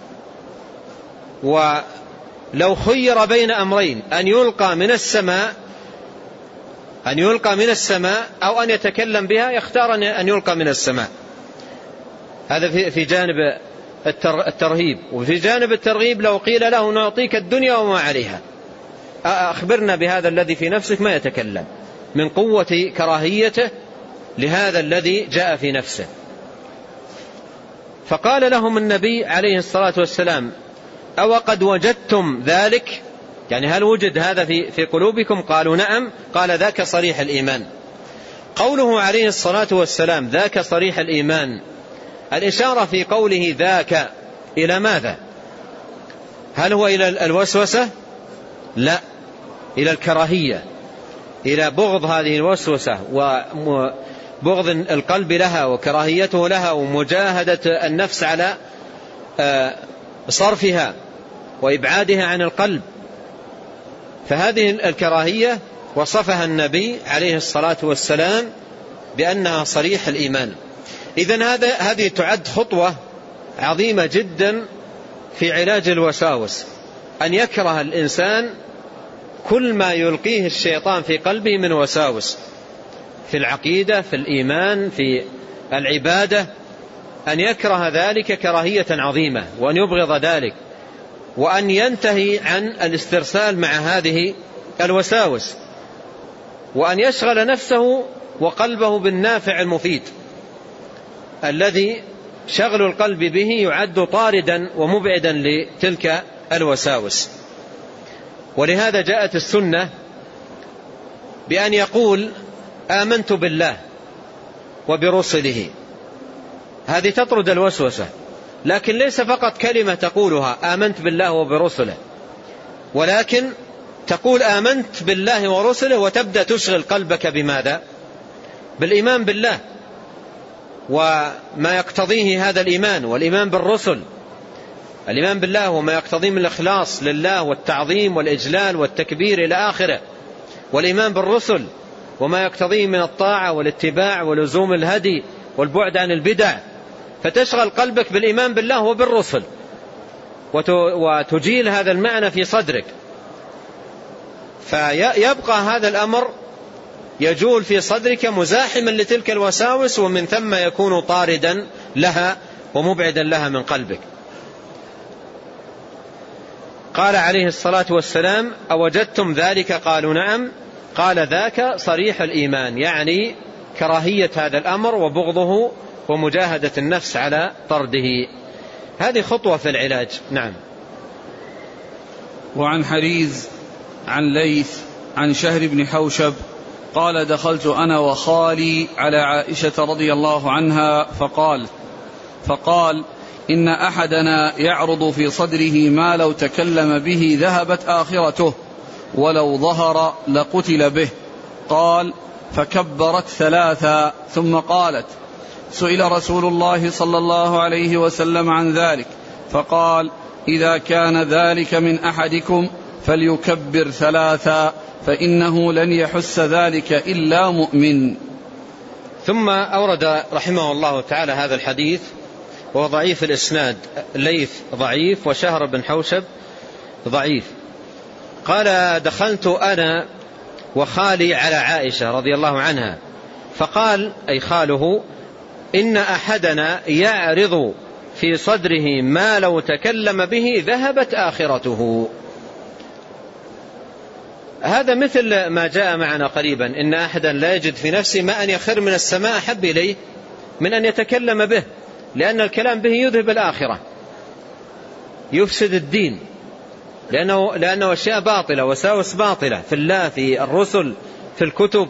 Speaker 2: ولو خير بين أمرين: أن يلقى من السماء أو أن يتكلم بها، يختار أن يلقى من السماء. هذا في جانب الترهيب. وفي جانب الترغيب لو قيل له نعطيك الدنيا وما عليها، أخبرنا بهذا الذي في نفسك، ما يتكلم من قوة كراهيته لهذا الذي جاء في نفسه. فقال لهم النبي عليه الصلاة والسلام: أو قد وجدتم ذلك؟ يعني هل وجد هذا في قلوبكم؟ قالوا نعم. قال: ذاك صريح الإيمان. قوله عليه الصلاة والسلام ذاك صريح الإيمان، الإشارة في قوله ذاك إلى ماذا؟ هل هو إلى الوسوسة؟ لا، إلى الكراهية، إلى بغض هذه الوسوسة وبغض القلب لها وكراهيته لها ومجاهدة النفس على صرفها وإبعادها عن القلب. فهذه الكراهية وصفها النبي عليه الصلاة والسلام بأنها صريح الإيمان. إذن هذه تعد خطوة عظيمة جدا في علاج الوساوس، أن يكره الإنسان كل ما يلقيه الشيطان في قلبه من وساوس في العقيدة، في الإيمان، في العبادة أن يكره ذلك كراهية عظيمة، وأن يبغض ذلك، وأن ينتهي عن الاسترسال مع هذه الوساوس، وأن يشغل نفسه وقلبه بالنافع المفيد الذي شغل القلب به يعد طاردا ومبعدا لتلك الوساوس. ولهذا جاءت السنة بأن يقول آمنت بالله وبرسله، هذه تطرد الوسوسة، لكن ليس فقط كلمة تقولها آمنت بالله وبرسله، ولكن تقول آمنت بالله ورسله وتبدأ تشغل قلبك بماذا؟ بالإيمان بالله وما يقتضيه هذا الإيمان، والإيمان بالرسل، الإيمان بالله وما يقتضيه من الإخلاص لله والتعظيم والإجلال والتكبير إلى آخره، والإيمان بالرسل وما يقتضيه من الطاعة والاتباع ولزوم الهدي والبعد عن البدع، فتشغل قلبك بالإيمان بالله وبالرسل وتجيل هذا المعنى في صدرك، فيبقى هذا الأمر يجول في صدرك مزاحما لتلك الوساوس، ومن ثم يكون طاردا لها ومبعدا لها من قلبك. قال عليه الصلاة والسلام أوجدتم ذلك؟ قالوا نعم. قال ذاك صريح الإيمان، يعني كراهية هذا الأمر وبغضه ومجاهدة النفس على طرده. هذه خطوة في العلاج. نعم.
Speaker 1: وعن حريز عن ليث عن شهر بن حوشب قال دخلت أنا وخالي على عائشة رضي الله عنها فقال إن أحدنا يعرض في صدره ما لو تكلم به ذهبت آخرته ولو ظهر لقتل به. قال فكبرت ثلاثا ثم قالت سئل رسول الله صلى الله عليه وسلم عن ذلك فقال إذا كان ذلك من أحدكم فليكبر ثلاثا فإنه لن يحس ذلك إلا مؤمن.
Speaker 2: ثم أورد رحمه الله تعالى هذا الحديث وهو ضعيف الإسناد، ليث ضعيف وشهر بن حوشب ضعيف. قال دخلت أنا وخالي على عائشة رضي الله عنها فقال أي خاله إن أحدنا يعرض في صدره ما لو تكلم به ذهبت آخرته. هذا مثل ما جاء معنا قريبا، إن أحدا لا يجد في نفسه ما أن يخر من السماء أحب إليه من أن يتكلم به، لأن الكلام به يذهب الآخرة، يفسد الدين، لأنه أشياء باطلة وساوس باطلة في الله، في الرسل، في الكتب.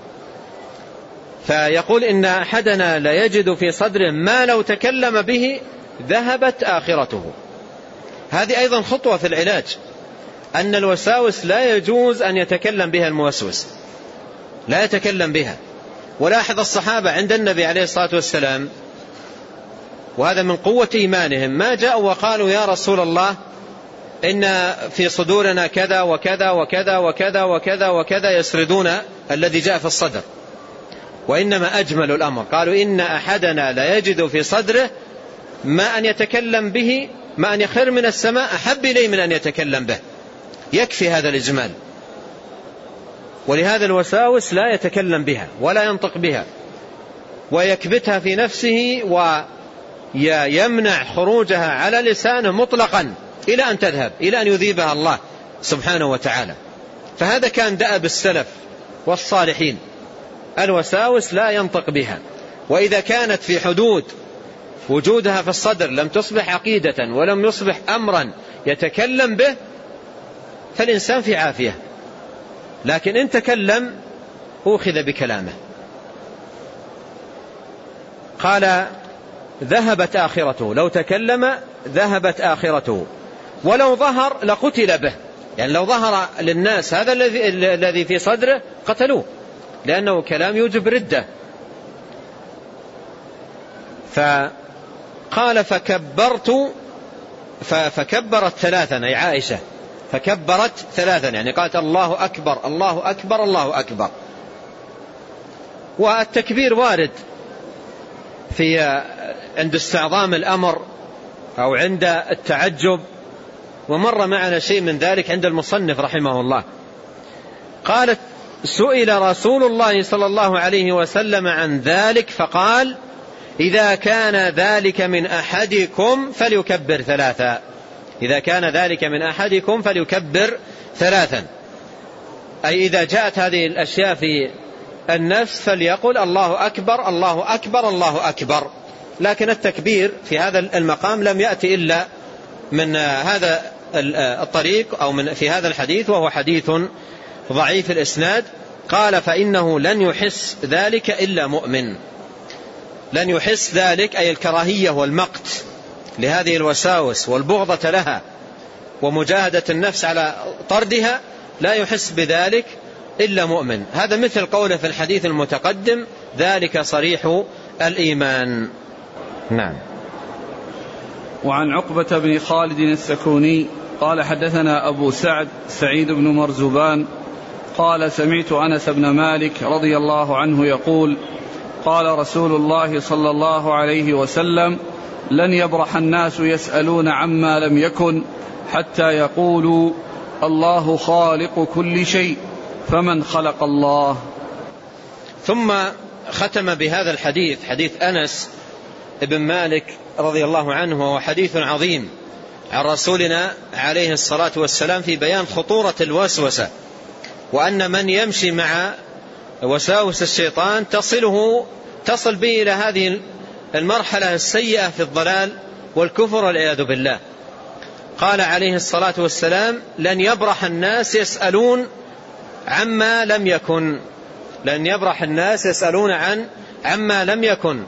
Speaker 2: فيقول إن أحدنا لا يجد في صدره ما لو تكلم به ذهبت آخرته. هذه أيضا خطوة في العلاج، أن الوساوس لا يجوز أن يتكلم بها الموسوس، لا يتكلم بها. ولاحظ الصحابة عند النبي عليه الصلاة والسلام، وهذا من قوة إيمانهم، ما جاءوا وقالوا يا رسول الله إن في صدورنا كذا وكذا وكذا وكذا وكذا وكذا، يسردون الذي جاء في الصدر، وإنما أجملوا الأمر، قالوا إن أحدنا لا يجد في صدره ما أن يتكلم به، ما أن يخر من السماء أحب إليه من أن يتكلم به. يكفي هذا الإجمال. ولهذا الوساوس لا يتكلم بها ولا ينطق بها، ويكبتها في نفسه ويمنع خروجها على لسانه مطلقا إلى أن تذهب، إلى أن يذيبها الله سبحانه وتعالى. فهذا كان دأب السلف والصالحين، الوساوس لا ينطق بها، وإذا كانت في حدود وجودها في الصدر لم تصبح عقيدة ولم يصبح أمرا يتكلم به، فالإنسان في عافية. لكن إن تكلم أخذ بكلامه. قال ذهبت آخرته، لو تكلم ذهبت آخرته، ولو ظهر لقتل به، يعني لو ظهر للناس هذا الذي في صدره قتلوه، لأنه كلام يوجب ردة. فقال فكبرت ثلاثا، أي عائشة فكبرت ثلاثا، يعني قالت الله أكبر الله أكبر الله أكبر. والتكبير وارد في عند استعظام الأمر أو عند التعجب، ومر معنا شيء من ذلك عند المصنف رحمه الله. قالت سئل رسول الله صلى الله عليه وسلم عن ذلك فقال إذا كان ذلك من أحدكم فليكبر ثلاثا. إذا كان ذلك من أحدكم فليكبر ثلاثا، أي إذا جاءت هذه الأشياء في النفس فليقل الله أكبر الله أكبر الله أكبر. لكن التكبير في هذا المقام لم يأتي إلا من هذا الطريق أو في هذا الحديث، وهو حديث ضعيف الإسناد. قال فإنه لن يحس ذلك إلا مؤمن. لن يحس ذلك أي الكراهية والمقت لهذه الوساوس والبغضة لها ومجاهدة النفس على طردها، لا يحس بذلك إلا مؤمن. هذا مثل قوله في الحديث المتقدم ذلك صريح الإيمان. نعم.
Speaker 1: وعن عقبة بن خالد السكوني قال حدثنا أبو سعيد بن مرزبان قال سمعت أنس بن مالك رضي الله عنه يقول قال رسول الله صلى الله عليه وسلم لن يبرح الناس يسألون عما لم يكن حتى يقولوا الله خالق كل شيء فمن خلق الله.
Speaker 2: ثم ختم بهذا الحديث، حديث أنس بن مالك رضي الله عنه، وهو حديث عظيم عن رسولنا عليه الصلاة والسلام في بيان خطورة الوسوسة، وأن من يمشي مع وساوس الشيطان تصل به إلى هذه المرحلة السيئة في الضلال والكفر والعياذ بالله. قال عليه الصلاة والسلام لن يبرح الناس يسألون عما لم يكن. لن يبرح الناس يسألون عما لم يكن.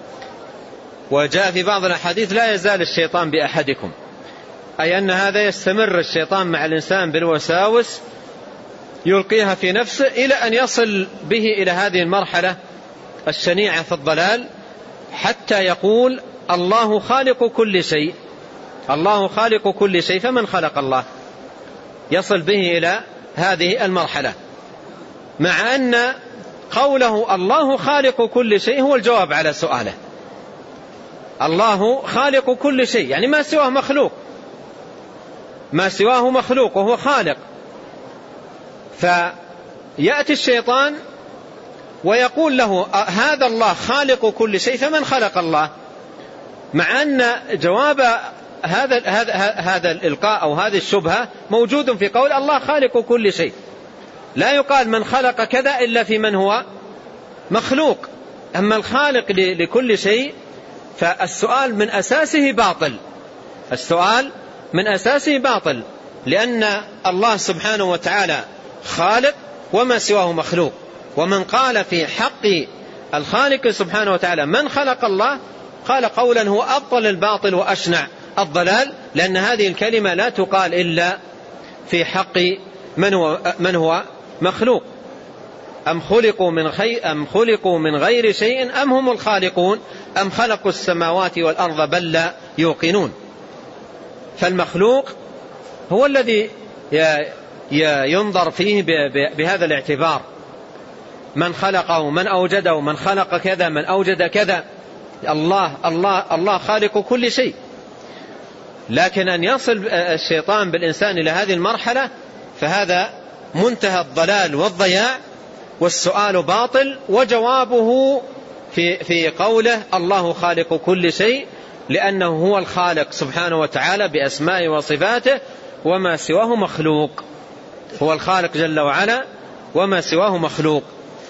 Speaker 2: وجاء في بعض الأحاديث لا يزال الشيطان بأحدكم، أي أن هذا يستمر الشيطان مع الإنسان بالوساوس يلقيها في نفسه إلى أن يصل به إلى هذه المرحلة الشنيعة في الضلال، حتى يقول الله خالق كل شيء. الله خالق كل شيء فمن خلق الله. يصل به إلى هذه المرحلة، مع أن قوله الله خالق كل شيء هو الجواب على سؤاله. الله خالق كل شيء يعني ما سواه مخلوق، ما سواه مخلوق وهو خالق. فيأتي الشيطان ويقول له هذا الله خالق كل شيء فمن خلق الله، مع أن جواب هذا الإلقاء أو هذه الشبهة موجود في قول الله خالق كل شيء. لا يقال من خلق كذا إلا في من هو مخلوق. أما الخالق لكل شيء فالسؤال من أساسه باطل. السؤال من أساسه باطل، لأن الله سبحانه وتعالى خالق وما سواه مخلوق. ومن قال في حق الخالق سبحانه وتعالى من خلق الله قال قولا هو أبطل الباطل وأشنع الضلال، لأن هذه الكلمة لا تقال إلا في حق من هو مخلوق. أم خلقوا من غير شيء أم هم الخالقون أم خلقوا السماوات والأرض بل لا يوقنون. فالمخلوق هو الذي ينظر فيه بهذا الاعتبار، من خلقه من أوجده من خلق كذا من أوجد كذا. الله خالق كل شيء. لكن أن يصل الشيطان بالإنسان إلى هذه المرحلة فهذا منتهى الضلال والضياع، والسؤال باطل، وجوابه في قوله الله خالق كل شيء، لأنه هو الخالق سبحانه وتعالى بأسمائه وصفاته، وما سواه مخلوق. هو الخالق جل وعلا وما سواه مخلوق.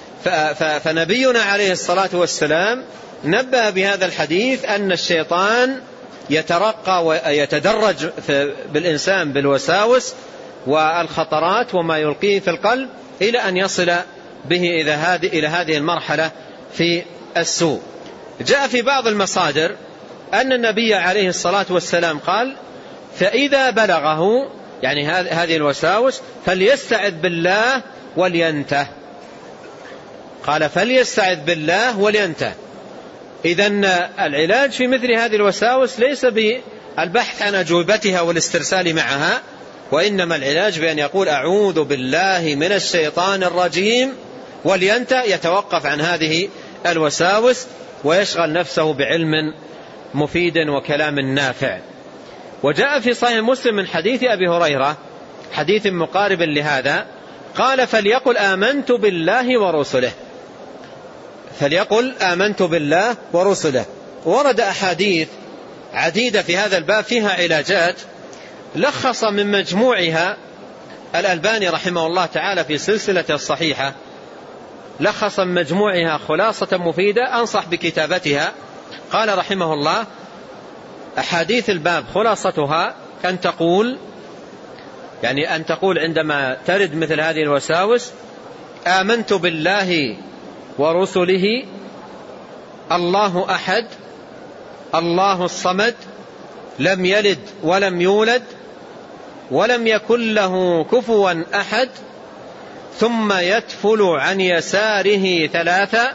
Speaker 2: فنبينا عليه الصلاة والسلام نبه بهذا الحديث أن الشيطان يترقى ويتدرج بالإنسان بالوساوس والخطرات وما يلقيه في القلب إلى أن يصل به إلى هذه المرحلة في السوء. جاء في بعض المصادر أن النبي عليه الصلاة والسلام قال فإذا بلغه يعني هذه الوساوس فليستعذ بالله ولينته. قال فليستعذ بالله ولينته. إذن العلاج في مثل هذه الوساوس ليس بالبحث عن أجوبتها والاسترسال معها، وإنما العلاج بأن يقول أعوذ بالله من الشيطان الرجيم ولينته، يتوقف عن هذه الوساوس ويشغل نفسه بعلم مفيد وكلام نافع. وجاء في صحيح مسلم من حديث أبي هريرة حديث مقارب لهذا قال فليقل آمنت بالله ورسله. فليقل آمنت بالله ورسله. ورد أحاديث عديدة في هذا الباب فيها علاجات لخص من مجموعها الألباني رحمه الله تعالى في سلسلة الصحيحة، لخص من مجموعها خلاصة مفيدة أنصح بكتابتها. قال رحمه الله: أحاديث الباب خلاصتها أن تقول عندما ترد مثل هذه الوساوس: آمنت بالله ورسله، الله أحد، الله الصمد، لم يلد ولم يولد ولم يكن له كفوا أحد، ثم يتفل عن يساره 3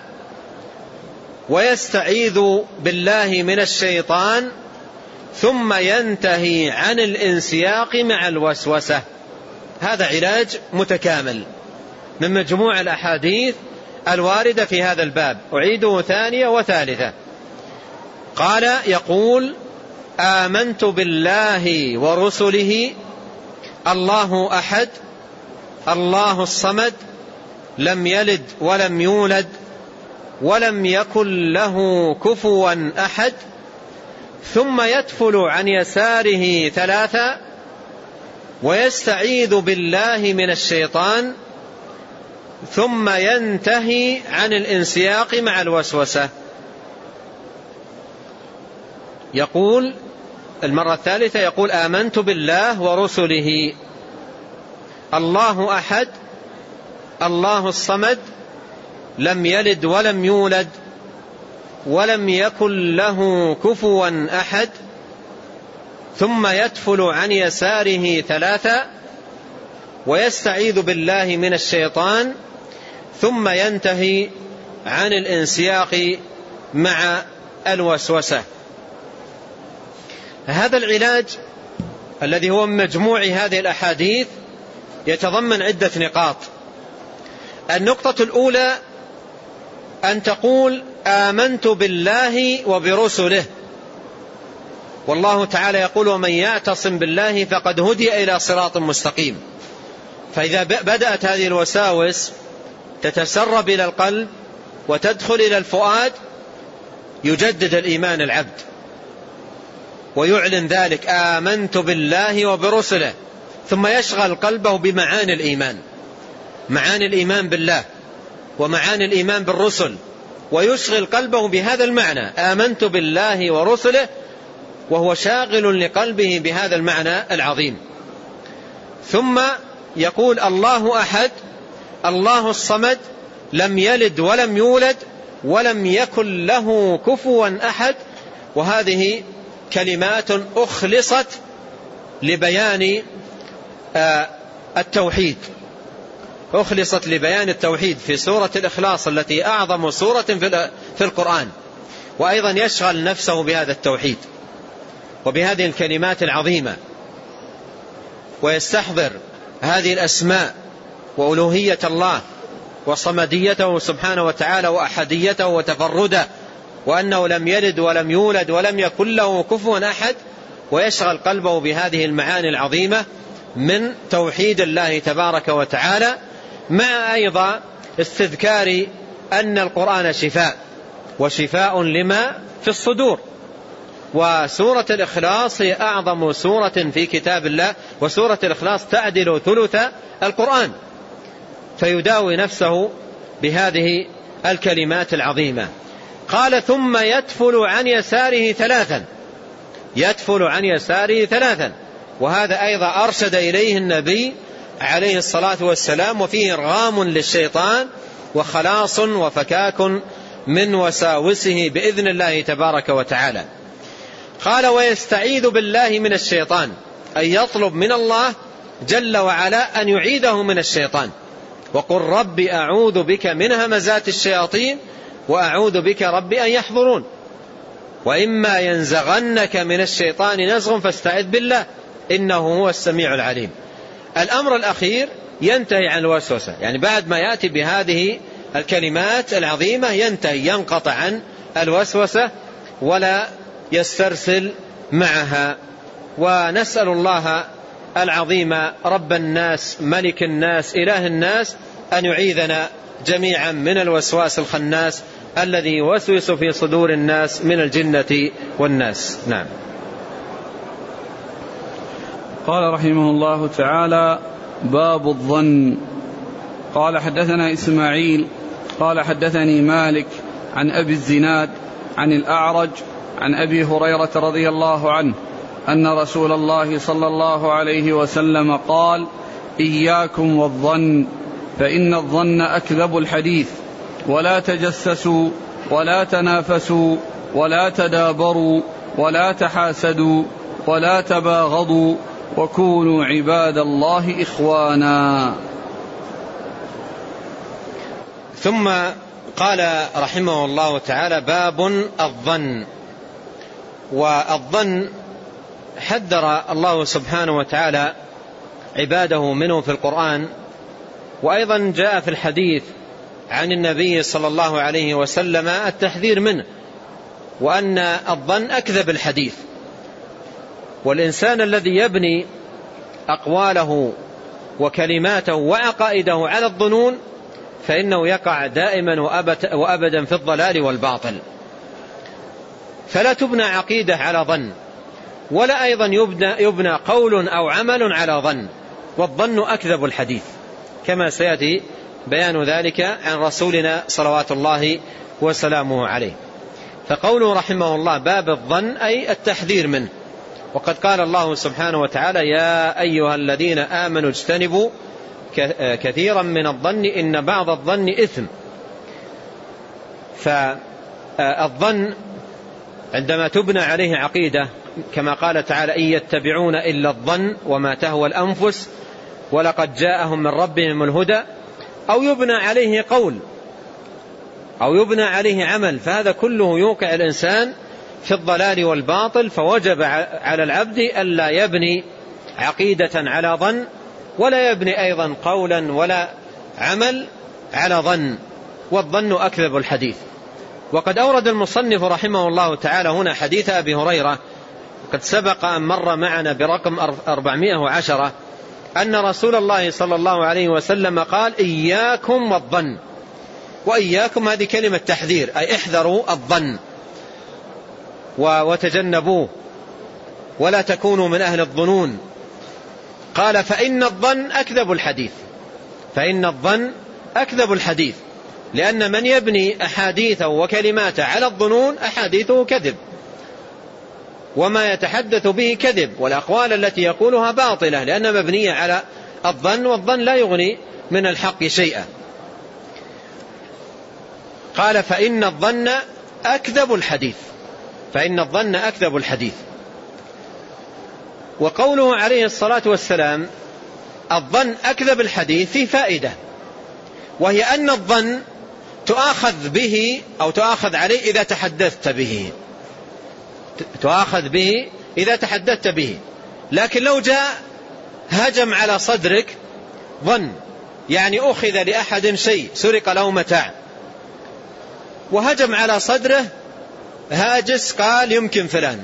Speaker 2: ويستعيذ بالله من الشيطان، ثم ينتهي عن الانسياق مع الوسوسة. هذا علاج متكامل من مجموع الأحاديث الواردة في هذا الباب، أعيده ثانية وثالثة. قال يقول: آمنت بالله ورسله، الله أحد، الله الصمد، لم يلد ولم يولد ولم يكن له كفوا أحد، ثم يتفل عن يساره 3 ويستعيذ بالله من الشيطان، ثم ينتهي عن الانسياق مع الوسوسة. يقول المرة الثالثة، يقول: آمنت بالله ورسله، الله أحد، الله الصمد، لم يلد ولم يولد ولم يكن له كفوا أحد، ثم يتفل عن يساره 3 ويستعيذ بالله من الشيطان، ثم ينتهي عن الانسياق مع الوسوسة. هذا العلاج الذي هو من مجموع هذه الأحاديث يتضمن عدة نقاط. النقطة الأولى أن تقول: آمنت بالله وبرسله، والله تعالى يقول: ومن يعتصم بالله فقد هدي إلى صراط مستقيم. فإذا بدأت هذه الوساوس تتسرب إلى القلب وتدخل إلى الفؤاد، يجدد الإيمان العبد ويعلن ذلك: آمنت بالله وبرسله، ثم يشغل قلبه بمعاني الإيمان، معاني الإيمان بالله ومعاني الإيمان بالرسل، ويشغل قلبه بهذا المعنى: آمنت بالله ورسله، وهو شاغل لقلبه بهذا المعنى العظيم. ثم يقول: الله أحد، الله الصمد، لم يلد ولم يولد ولم يكن له كفوا أحد. وهذه كلمات أخلصت لبيان التوحيد، أخلصت لبيان التوحيد في سورة الإخلاص التي أعظم سورة في القرآن، وأيضا يشغل نفسه بهذا التوحيد وبهذه الكلمات العظيمة، ويستحضر هذه الأسماء وألوهية الله وصمديته سبحانه وتعالى وأحديته وتفرده، وأنه لم يلد ولم يولد ولم يكن له كفوا أحد، ويشغل قلبه بهذه المعاني العظيمة من توحيد الله تبارك وتعالى، مع أيضا استذكار أن القرآن شفاء وشفاء لما في الصدور. وسورة الإخلاص هي أعظم سورة في كتاب الله، وسورة الإخلاص تعدل ثلث القرآن، فيداوي نفسه بهذه الكلمات العظيمة. قال: ثم يتفل عن يساره 3، يتفل عن يساره 3، وهذا أيضا أرشد إليه النبي عليه الصلاة والسلام، وفيه إرغام للشيطان وخلاص وفكاك من وساوسه بإذن الله تبارك وتعالى. قال: ويستعيذ بالله من الشيطان، أن يطلب من الله جل وعلا أن يعيده من الشيطان، وقل رب أعوذ بك من همزات الشياطين وأعوذ بك رب أن يحضرون، وإما ينزغنك من الشيطان نزغ فاستعذ بالله إنه هو السميع العليم. الأمر الأخير ينتهي عن الوسوسة، يعني بعد ما يأتي بهذه الكلمات العظيمة ينتهي، ينقطع عن الوسوسة ولا يسترسل معها. ونسأل الله العظيم رب الناس ملك الناس إله الناس أن يعيذنا جميعا من الوسواس الخناس، الذي يوسوس في صدور الناس من الجنة والناس. نعم.
Speaker 1: قال رحمه الله تعالى: باب الظن. قال: حدثنا إسماعيل قال: حدثني مالك عن أبي الزناد عن الأعرج عن أبي هريرة رضي الله عنه أن رسول الله صلى الله عليه وسلم قال: إياكم والظن، فإن الظن أكذب الحديث، ولا تجسسوا ولا تنافسوا ولا تدابروا ولا تحاسدوا ولا تباغضوا، وكونوا عباد الله إخوانا.
Speaker 2: ثم قال رحمه الله تعالى: باب الظن. والظن حذر الله سبحانه وتعالى عباده منه في القرآن، وأيضا جاء في الحديث عن النبي صلى الله عليه وسلم التحذير منه، وأن الظن أكذب الحديث. والإنسان الذي يبني أقواله وكلماته وعقائده على الظنون فإنه يقع دائما وأبدا في الضلال والباطل. فلا تبنى عقيدة على ظن، ولا أيضا يبنى قول أو عمل على ظن، والظن أكذب الحديث، كما سيأتي بيان ذلك عن رسولنا صلوات الله وسلامه عليه. فقوله رحمه الله باب الظن أي التحذير منه. وقد قال الله سبحانه وتعالى: يا أيها الذين آمنوا اجتنبوا كثيرا من الظن إن بعض الظن إثم. فالظن عندما تبنى عليه عقيدة، كما قال تعالى: إن يتبعون إلا الظن وما تهوى الأنفس ولقد جاءهم من ربهم الهدى، أو يبنى عليه قول أو يبنى عليه عمل، فهذا كله يوقع الإنسان في الضلال والباطل. فوجب على العبد ألا يبني عقيدة على ظن، ولا يبني أيضا قولا ولا عمل على ظن، والظن أكذب الحديث. وقد أورد المصنف رحمه الله تعالى هنا حديث أبي هريرة، وقد سبق أن مر معنا برقم 410 أن رسول الله صلى الله عليه وسلم قال: إياكم والظن. وإياكم هذه كلمة تحذير، أي احذروا الظن وتجنبوه ولا تكونوا من أهل الظنون. قال: فإن الظن أكذب الحديث. فإن الظن أكذب الحديث، لأن من يبني أحاديثه وكلماته على الظنون أحاديثه كذب، وما يتحدث به كذب، والأقوال التي يقولها باطلة، لأنها مبنية على الظن، والظن لا يغني من الحق شيئا. قال: فإن الظن أكذب الحديث. فإن الظن أكذب الحديث. وقوله عليه الصلاة والسلام الظن أكذب الحديث في فائدة، وهي أن الظن تؤاخذ به أو تؤاخذ عليه إذا تحدثت به، تؤاخذ به إذا تحدثت به. لكن لو جاء هجم على صدرك ظن، يعني أخذ لأحد شيء، سرق له متاع، وهجم على صدره هاجس قال يمكن فلان،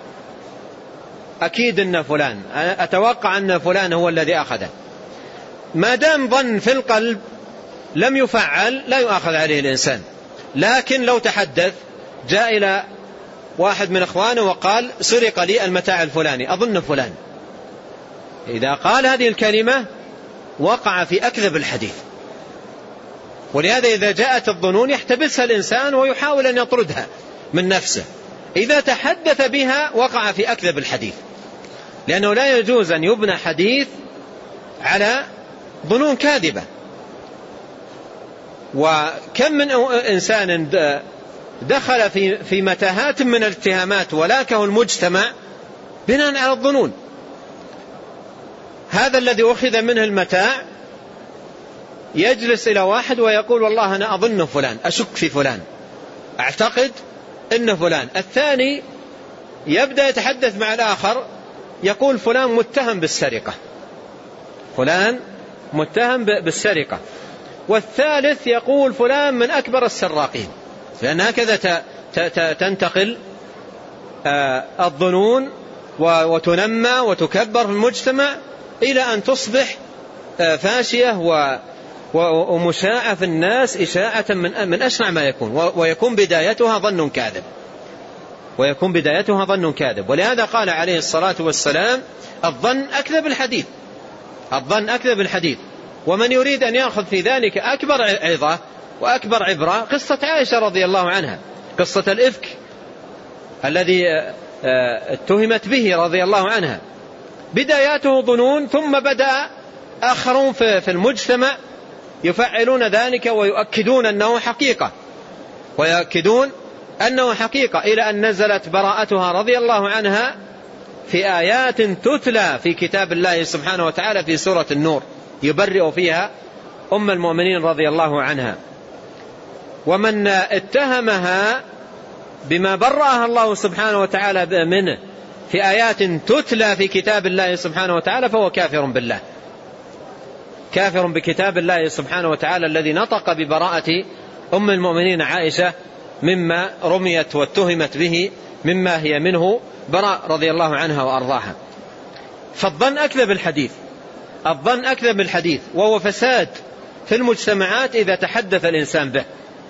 Speaker 2: أكيد أن فلان، أتوقع أن فلان هو الذي أخذه. ما دام ظن في القلب لم يفعل لا يؤاخذ عليه الإنسان. لكن لو تحدث، جاء إلى واحد من إخوانه وقال سرق لي المتاع الفلاني، أظن فلان، إذا قال هذه الكلمة وقع في أكذب الحديث. ولهذا إذا جاءت الظنون يحتبسها الإنسان ويحاول أن يطردها من نفسه. إذا تحدث بها وقع في أكذب الحديث، لأنه لا يجوز أن يبنى حديث على ظنون كاذبة. وكم من إنسان دخل في متاهات من الاتهامات ولاكه المجتمع بناء على الظنون. هذا الذي أخذ منه المتاع يجلس إلى واحد ويقول والله أنا أظن فلان، أشك في فلان، أعتقد إن فلان. الثاني يبدأ يتحدث مع الآخر يقول فلان متهم بالسرقة، فلان متهم بالسرقة. والثالث يقول فلان من أكبر السراقين. لأن هكذا تنتقل الظنون وتنمى وتكبر في المجتمع إلى أن تصبح فاشية ومشاعة في الناس إشاعة من أشنع ما يكون، ويكون بدايتها ظن كاذب، ويكون بدايتها ظن كاذب. ولهذا قال عليه الصلاة والسلام: الظن أكذب الحديث، الظن أكذب الحديث. ومن يريد أن يأخذ في ذلك أكبر عظة وأكبر عبرة قصة عائشة رضي الله عنها، قصة الإفك الذي اتهمت به رضي الله عنها. بداياته ظنون، ثم بدأ آخرون في المجتمع يفعلون ذلك ويؤكدون أنه حقيقة، ويؤكدون أنه حقيقة، إلى أن نزلت براءتها رضي الله عنها في آيات تتلى في كتاب الله سبحانه وتعالى في سورة النور، يبرئ فيها أم المؤمنين رضي الله عنها. ومن اتهمها بما برأها الله سبحانه وتعالى منه في آيات تتلى في كتاب الله سبحانه وتعالى فهو كافر بالله، كافر بكتاب الله سبحانه وتعالى الذي نطق ببراءة أم المؤمنين عائشة مما رميت واتهمت به مما هي منه براء رضي الله عنها وأرضاها. فالظن أكذب الحديث، الظن أكذب الحديث، وهو فساد في المجتمعات إذا تحدث الإنسان به.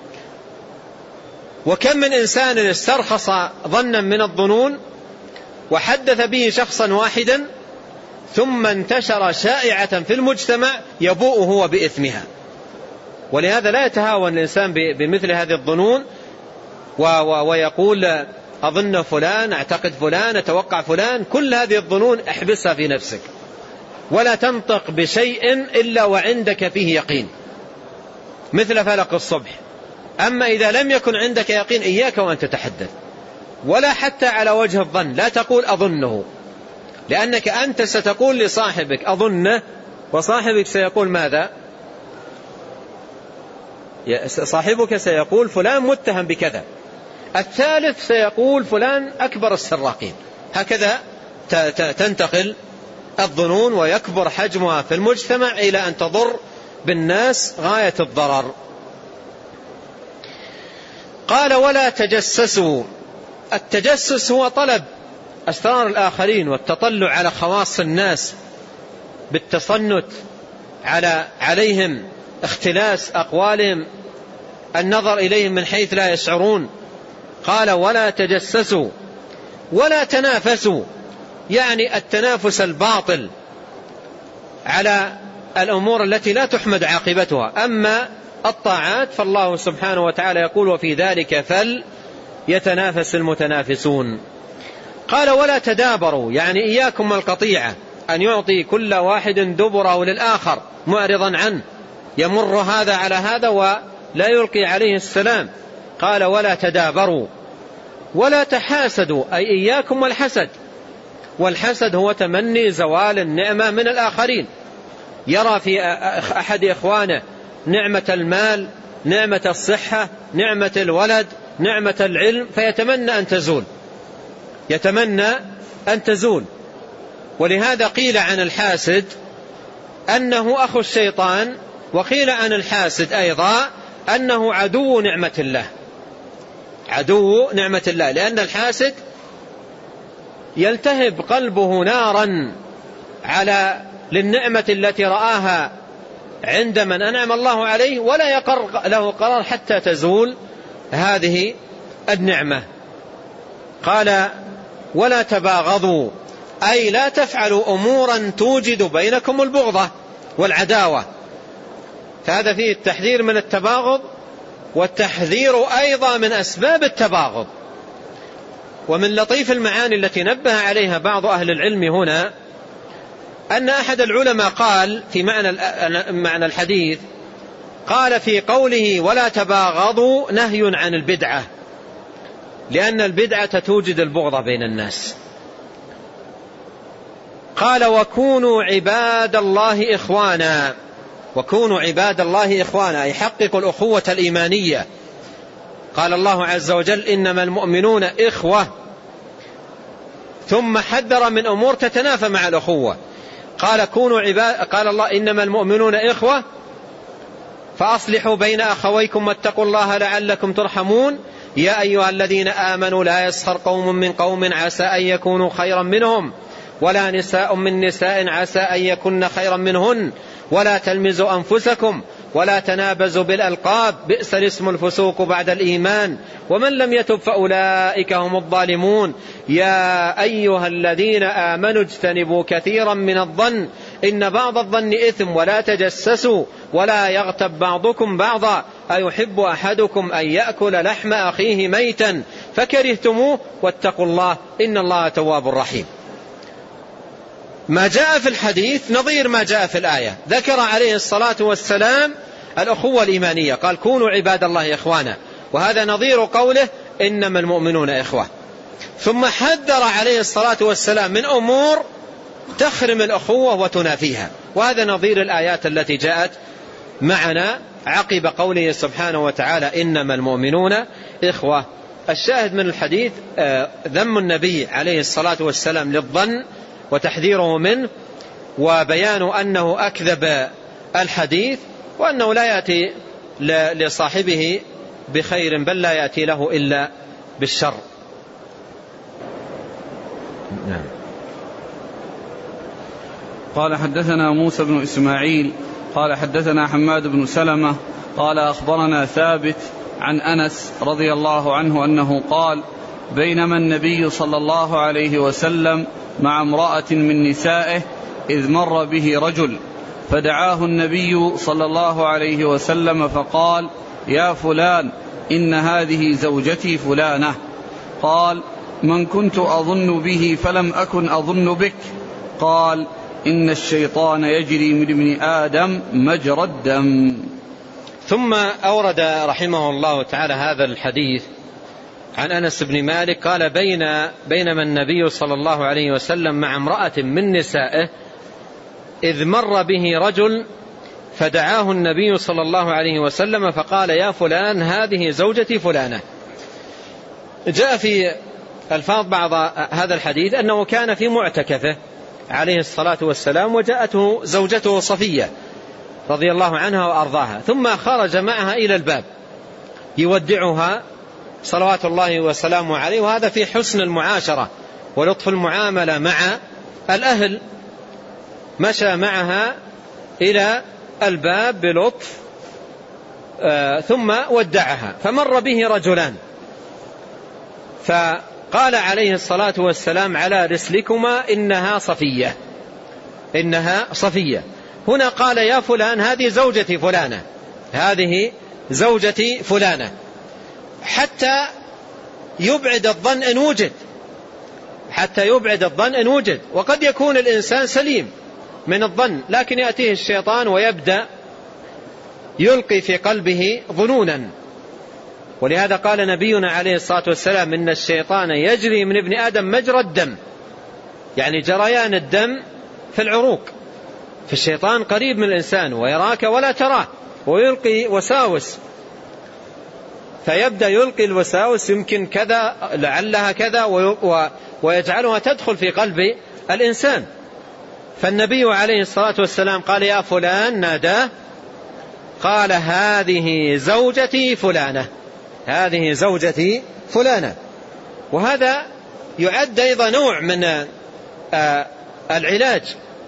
Speaker 2: وكم من إنسان استرخص ظنا من الظنون وحدث به شخصا واحدا ثم انتشر شائعة في المجتمع يبوء هو بإثمها. ولهذا لا يتهاون الإنسان بمثل هذه الظنون ويقول أظن فلان، أعتقد فلان، أتوقع فلان. كل هذه الظنون احبسها في نفسك، ولا تنطق بشيء إلا وعندك فيه يقين، مثل فلق الصبح. أما إذا لم يكن عندك يقين إياك وأن تتحدث، ولا حتى على وجه الظن، لا تقول أظنه، لأنك أنت ستقول لصاحبك أظنه، وصاحبك سيقول ماذا؟ صاحبك سيقول فلان متهم بكذا، الثالث سيقول فلان أكبر السراقين. هكذا تنتقل الظنون ويكبر حجمها في المجتمع إلى أن تضر بالناس غاية الضرر. قال: ولا تجسسوا. التجسس هو طلب أسرار الآخرين والتطلع على خواص الناس بالتصنت عليهم، اختلاس أقوالهم، النظر إليهم من حيث لا يشعرون. قال: ولا تجسسوا ولا تنافسوا، يعني التنافس الباطل على الأمور التي لا تحمد عاقبتها. أما الطاعات فالله سبحانه وتعالى يقول: وفي ذلك فليتنافس المتنافسون. قال: ولا تدابروا، يعني إياكم القطيعة، أن يعطي كل واحد دبره للآخر معرضا عنه، يمر هذا على هذا ولا يلقي عليه السلام. قال: ولا تدابروا ولا تحاسدوا، أي إياكم والحسد. والحسد هو تمني زوال النعمة من الآخرين، يرى في أحد إخوانه نعمة المال، نعمة الصحة، نعمة الولد، نعمة العلم، فيتمنى أن تزول، يتمنى أن تزول. ولهذا قيل عن الحاسد أنه أخو الشيطان، وقيل عن الحاسد أيضا أنه عدو نعمة الله، عدو نعمة الله، لأن الحاسد يلتهب قلبه نارا للنعمة التي رآها عند من أنعم الله عليه، ولا يقر له قرار حتى تزول هذه النعمة. قال: ولا تباغضوا، أي لا تفعلوا أمورا توجد بينكم البغضة والعداوة. فهذا فيه التحذير من التباغض، والتحذير أيضا من أسباب التباغض. ومن لطيف المعاني التي نبه عليها بعض أهل العلم هنا أن أحد العلماء قال في معنى الحديث، قال في قوله ولا تباغضوا نهي عن البدعة، لأن البدعة توجد البغضة بين الناس. قال: وكونوا عباد الله إخوانا، وكونوا عباد الله إخوانا، أي حققوا الأخوة الإيمانية. قال الله عز وجل: إنما المؤمنون إخوة، ثم حذر من أمور تتنافى مع الأخوة. قال: قال الله: إنما المؤمنون إخوة فأصلحوا بين أخويكم واتقوا الله لعلكم ترحمون. يا أيها الذين آمنوا لا يسخر قوم من قوم عسى أن يكونوا خيرا منهم، ولا نساء من نساء عسى أن يكن خيرا منهن، ولا تلمزوا أنفسكم ولا تنابزوا بالألقاب بئس الاسم الفسوق بعد الإيمان ومن لم يتب فأولئك هم الظالمون يا أيها الذين آمنوا اجتنبوا كثيرا من الظن إن بعض الظن إثم ولا تجسسوا ولا يغتب بعضكم بعضا أيحب أحدكم أن يأكل لحم أخيه ميتا فكرهتموه واتقوا الله إن الله تواب رحيم. ما جاء في الحديث نظير ما جاء في الآية. ذكر عليه الصلاة والسلام الأخوة الإيمانية، قال كونوا عباد الله إخوانا، وهذا نظير قوله إنما المؤمنون إخوة. ثم حذر عليه الصلاة والسلام من أمور تخرم الأخوة وتنافيها، وهذا نظير الآيات التي جاءت معنا عقب قوله سبحانه وتعالى إنما المؤمنون إخوة. الشاهد من الحديث ذم النبي عليه الصلاة والسلام للظن وتحذيره منه، وبيان أنه أكذب الحديث، وأنه لا يأتي لصاحبه بخير بل لا يأتي له إلا بالشر. نعم.
Speaker 1: قال حدثنا موسى بن إسماعيل قال حدثنا حماد بن سلمة قال أخبرنا ثابت عن أنس رضي الله عنه أنه قال بينما النبي صلى الله عليه وسلم مع امرأة من نسائه إذ مر به رجل فدعاه النبي صلى الله عليه وسلم فقال يا فلان إن هذه زوجتي فلانة. قال من كنت أظن به فلم أكن أظن بك. قال إن الشيطان يجري من ابن آدم مجرى الدم.
Speaker 2: ثم أورد رحمه الله تعالى هذا الحديث عن أنس بن مالك قال بينما النبي صلى الله عليه وسلم مع امرأة من نسائه إذ مر به رجل فدعاه النبي صلى الله عليه وسلم فقال يا فلان هذه زوجتي فلانة. جاء في الفاظ بعض هذا الحديث أنه كان في معتكفه عليه الصلاة والسلام وجاءته زوجته صفية رضي الله عنها وأرضاها، ثم خرج معها إلى الباب يودعها صلوات الله وسلامه عليه، وهذا في حسن المعاشرة ولطف المعاملة مع الأهل. مشى معها إلى الباب بلطف ثم ودعها، فمر به رجلان فقال عليه الصلاة والسلام على رسلكما إنها صفية، إنها صفية. هنا قال يا فلان هذه زوجتي فلانة، هذه زوجتي فلانة، حتى يبعد الظن إن وجد، حتى يبعد الظن إن وجد. وقد يكون الإنسان سليم من الظن لكن يأتيه الشيطان ويبدأ يلقي في قلبه ظنونا. ولهذا قال نبينا عليه الصلاة والسلام إن الشيطان يجري من ابن آدم مجرى الدم، يعني جريان الدم في العروق. فالشيطان قريب من الإنسان ويراك ولا تراه ويلقي وساوس، فيبدأ يلقي الوساوس يمكن كذا لعلها كذا ويجعلها تدخل في قلب الإنسان. فالنبي عليه الصلاة والسلام قال يا فلان، ناداه قال هذه زوجتي فلانة، هذه زوجتي فلانة. وهذا يعد أيضا نوع من العلاج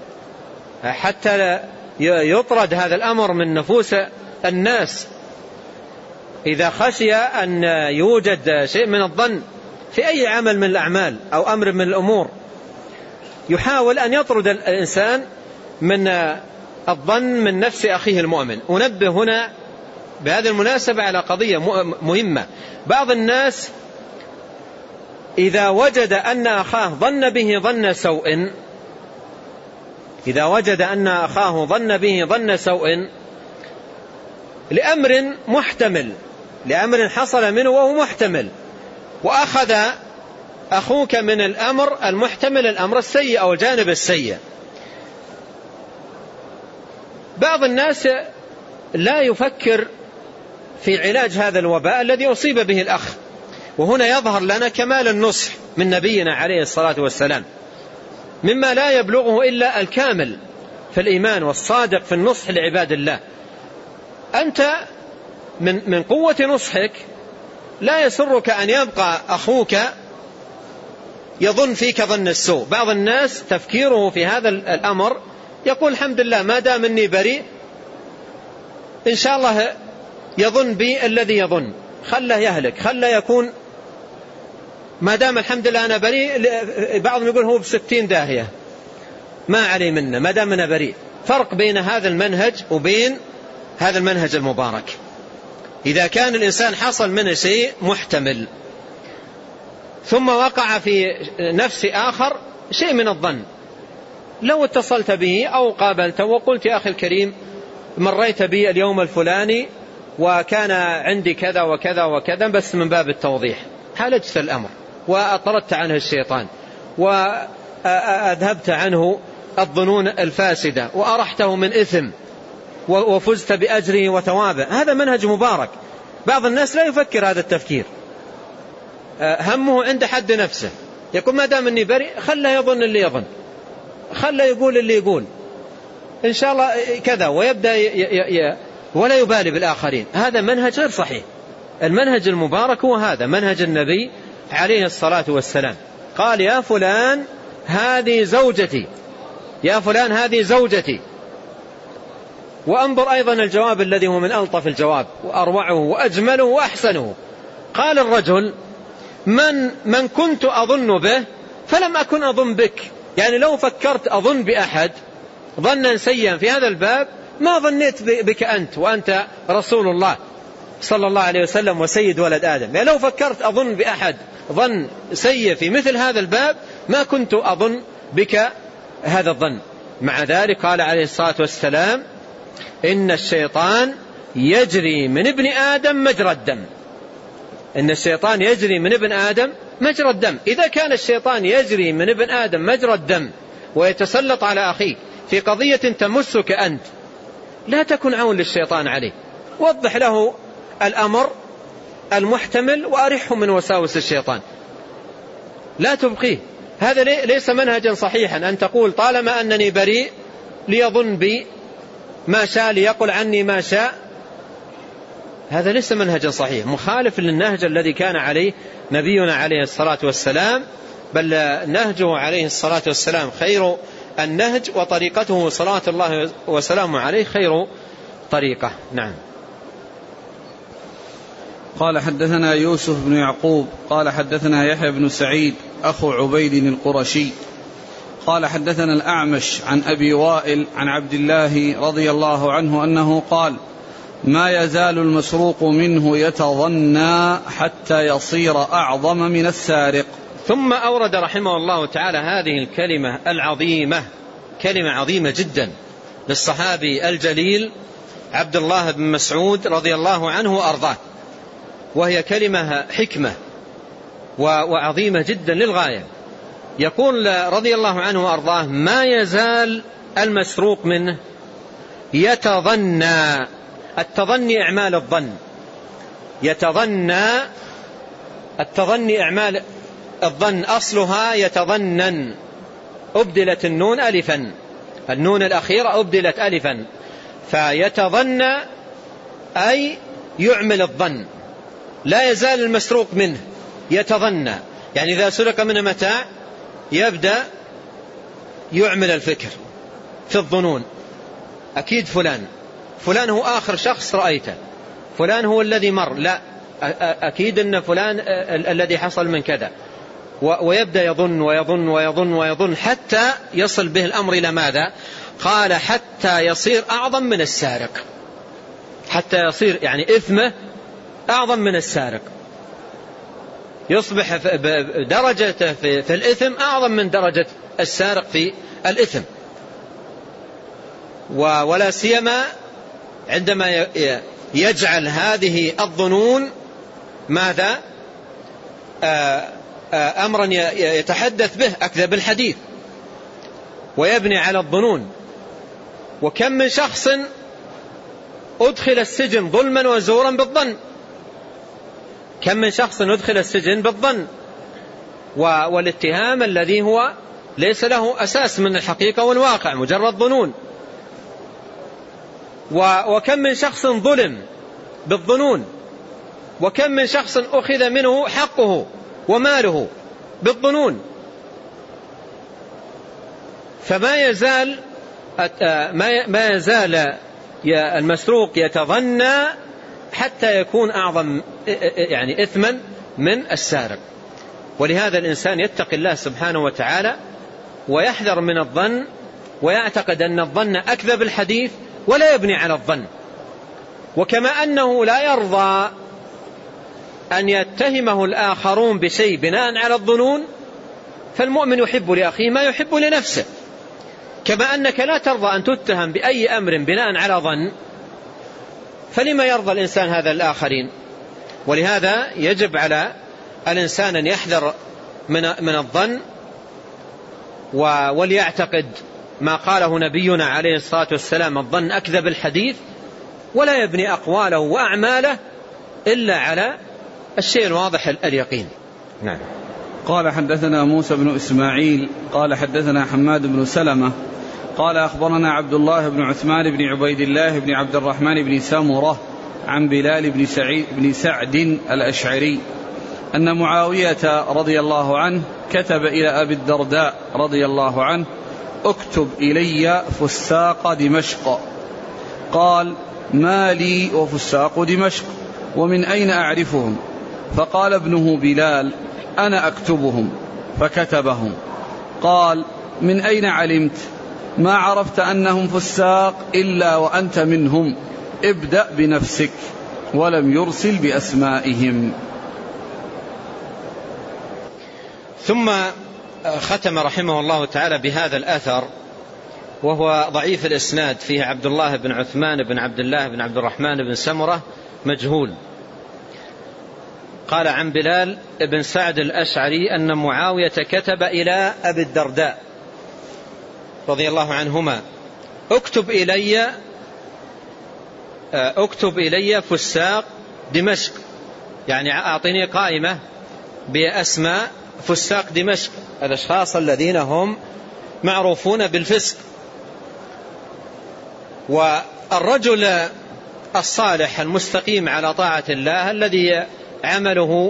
Speaker 2: حتى يطرد هذا الأمر من نفوس الناس. إذا خشي أن يوجد شيء من الظن في أي عمل من الأعمال أو أمر من الأمور، يحاول أن يطرد الإنسان من الظن من نفس أخيه المؤمن. أنبه هنا بهذه المناسبة على قضية مهمة. بعض الناس إذا وجد أن أخاه ظن به ظن سوء، إذا وجد أن أخاه ظن به ظن سوء لأمر محتمل، لأمر حصل منه وهو محتمل، وأخذ أخوك من الأمر المحتمل الأمر السيء أو الجانب السيء. بعض الناس لا يفكر في علاج هذا الوباء الذي أصيب به الأخ. وهنا يظهر لنا كمال النصح من نبينا عليه الصلاة والسلام، مما لا يبلغه إلا الكامل في الإيمان والصادق في النصح لعباد الله. أنت من قوة نصحك لا يسرك أن يبقى أخوك يظن فيك ظن السوء. بعض الناس تفكيره في هذا الأمر يقول الحمد لله ما دام مني بريء إن شاء الله يظن بي الذي يظن، خله يهلك، خله يكون ما دام الحمد لله أنا بريء. بعضهم يقول هو ب60 داهية ما عليه منه ما دام أنا بريء. فرق بين هذا المنهج وبين هذا المنهج المبارك. إذا كان الإنسان حصل منه شيء محتمل ثم وقع في نفس آخر شيء من الظن، لو اتصلت به أو قابلته وقلت يا أخي الكريم مريت بي اليوم الفلاني وكان عندي كذا وكذا وكذا، بس من باب التوضيح عالجت الأمر وأطردت عنه الشيطان وأذهبت عنه الظنون الفاسدة وأرحته من إثم وفزت بأجره وثوابه. هذا منهج مبارك. بعض الناس لا يفكر هذا التفكير، همه عند حد نفسه، يقول ما دام أني بريء خله يظن اللي يظن، خله يقول اللي يقول إن شاء الله كذا، ويبدأ ولا يبالي بالآخرين. هذا منهج غير صحيح. المنهج المبارك هو هذا منهج النبي عليه الصلاة والسلام. قال يا فلان هذه زوجتي، يا فلان هذه زوجتي. وأنظر أيضا الجواب الذي هو من ألطف الجواب وأروعه وأجمله وأحسنه. قال الرجل من كنت أظن به فلم أكن أظن بك. يعني لو فكرت أظن بأحد ظنا سيئا في هذا الباب ما ظنيت بك أنت، وأنت رسول الله صلى الله عليه وسلم وسيد ولد آدم. يعني لو فكرت أظن بأحد ظن سيء في مثل هذا الباب ما كنت أظن بك هذا الظن. مع ذلك قال عليه الصلاة والسلام إن الشيطان يجري من ابن آدم مجرى الدم. إن الشيطان يجري من ابن آدم مجرى الدم. إذا كان الشيطان يجري من ابن آدم مجرى الدم ويتسلط على أخيك في قضية تمسك أنت، لا تكن عون للشيطان عليه، وضح له الأمر المحتمل وأرحه من وساوس الشيطان، لا تبقيه. هذا ليس منهجا صحيحا أن تقول طالما أنني بريء ليظن بي ما شاء ليقل عني ما شاء. هذا ليس منهجا صحيح، مخالف للنهج الذي كان عليه نبينا عليه الصلاة والسلام، بل نهجه عليه الصلاة والسلام خير النهج، وطريقته صلاة الله وسلامه عليه خير طريقة. نعم.
Speaker 1: قال حدثنا يوسف بن يعقوب قال حدثنا يحيى بن سعيد أخو عبيد القرشي قال حدثنا الأعمش عن أبي وائل عن عبد الله رضي الله عنه أنه قال ما يزال المسروق منه يتظنى حتى يصير أعظم من السارق.
Speaker 2: ثم أورد رحمه الله تعالى هذه الكلمة العظيمة، كلمة عظيمة جدا للصحابي الجليل عبد الله بن مسعود رضي الله عنه وأرضاه، وهي كلمة حكمة وعظيمة جدا للغاية. يقول رضي الله عنه وأرضاه ما يزال المسروق منه يتظنى. التظني إعمال الظن، يتظنى التظني إعمال الظن، أصلها يتظنن، أبدلت النون ألفا، النون الأخيرة أبدلت ألفا، فيتظنى أي يعمل الظن. لا يزال المسروق منه يتظنى، يعني إذا سرق منه متاع يبدأ يعمل الفكر في الظنون، أكيد فلان هو آخر شخص رأيته، فلان هو الذي مر، لا أكيد أن فلان الذي حصل من كذا، ويبدأ يظن ويظن ويظن ويظن حتى يصل به الأمر إلى ماذا؟ قال حتى يصير أعظم من السارق، حتى يصير يعني إثمه أعظم من السارق، يصبح درجته في الإثم أعظم من درجة السارق في الإثم. ولا سيما عندما يجعل هذه الظنون ماذا؟ أمرا يتحدث به أكذب الحديث ويبني على الظنون. وكم من شخص أدخل السجن ظلما وزورا بالظن، كم من شخص أدخل السجن بالظن والاتهام الذي هو ليس له أساس من الحقيقة والواقع، مجرد ظنون. وكم من شخص ظلم بالظنون، وكم من شخص أخذ منه حقه وماله بالظنون. فما يزال المسروق يتظنى حتى يكون أعظم يعني إثما من السارق. ولهذا الإنسان يتقي الله سبحانه وتعالى ويحذر من الظن، ويعتقد أن الظن أكذب الحديث ولا يبني على الظن. وكما أنه لا يرضى أن يتهمه الآخرون بشيء بناء على الظنون، فالمؤمن يحب لأخيه ما يحب لنفسه. كما أنك لا ترضى أن تتهم بأي أمر بناء على ظن، فلما يرضى الإنسان هذا الآخرين؟ ولهذا يجب على الإنسان أن يحذر من الظن، وليعتقد ما قاله نبينا عليه الصلاة والسلام: الظن أكذب الحديث، ولا يبني أقواله وأعماله إلا على الشيء الواضح اليقين. نعم.
Speaker 1: قال حدثنا موسى بن إسماعيل قال حدثنا حماد بن سلمة قال أخبرنا عبد الله بن عثمان بن عبيد الله بن عبد الرحمن بن سمرة عن بلال بن سعد الأشعري أن معاوية رضي الله عنه كتب إلى أبي الدرداء رضي الله عنه: اكتب إلي فساق دمشق. قال: ما لي وفساق دمشق، ومن أين أعرفهم؟ فقال ابنه بلال: أنا أكتبهم. فكتبهم. قال: من أين علمت؟ ما عرفت أنهم فساق إلا وأنت منهم، ابدأ بنفسك. ولم يرسل بأسمائهم.
Speaker 2: ثم ختم رحمه الله تعالى بهذا الأثر، وهو ضعيف الإسناد، فيه عبد الله بن عثمان بن عبد الله بن عبد الرحمن بن سمرة مجهول. قال عن بلال بن سعد الأشعري أن معاوية كتب إلى أبي الدرداء رضي الله عنهما: اكتب إلي فساق دمشق، يعني أعطني قائمة بأسماء فساق دمشق، الأشخاص الذين هم معروفون بالفسق. والرجل الصالح المستقيم على طاعة الله الذي عمله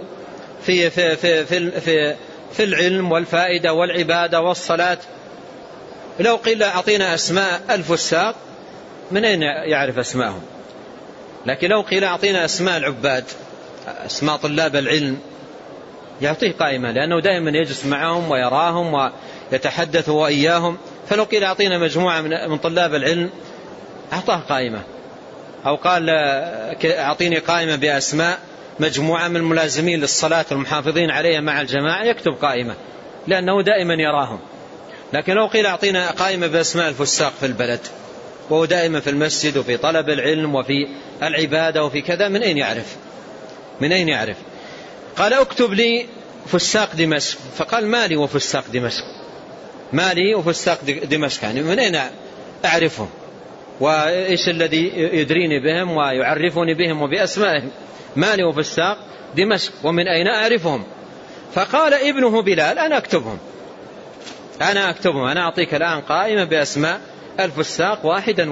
Speaker 2: في العلم والفائدة والعبادة والصلاة، لو قيل أعطينا أسماء الفساق من أين يعرف أسماءهم؟ لكن لو قيل أعطينا أسماء العباد، أسماء طلاب العلم، يعطيه قائمة، لأنه دائما يجلس معهم ويراهم ويتحدث وإياهم. فلو قيل أعطينا مجموعة من طلاب العلم أعطاه قائمة. أو قال أعطيني قائمة بأسماء مجموعة من الملازمين للصلاة والمحافظين عليها مع الجماعة، يكتب قائمة لأنه دائما يراهم. لكن لو قيل أعطينا قائمة بأسماء الفساق في البلد، وهو دائما في المسجد وفي طلب العلم وفي العبادة وفي كذا، من أين يعرف؟ قال: اكتب لي فساق دمشق. فقال: مالي وفساق دمشق، يعني من أين أعرفهم؟ وإيش الذي يدريني بهم ويعرفني بهم وبأسمائهم؟ مالي وفساق دمشق، ومن أين أعرفهم؟ فقال ابنه بلال: أنا أكتبهم، أنا أعطيك الآن قائمة بأسماء الفساق واحدا.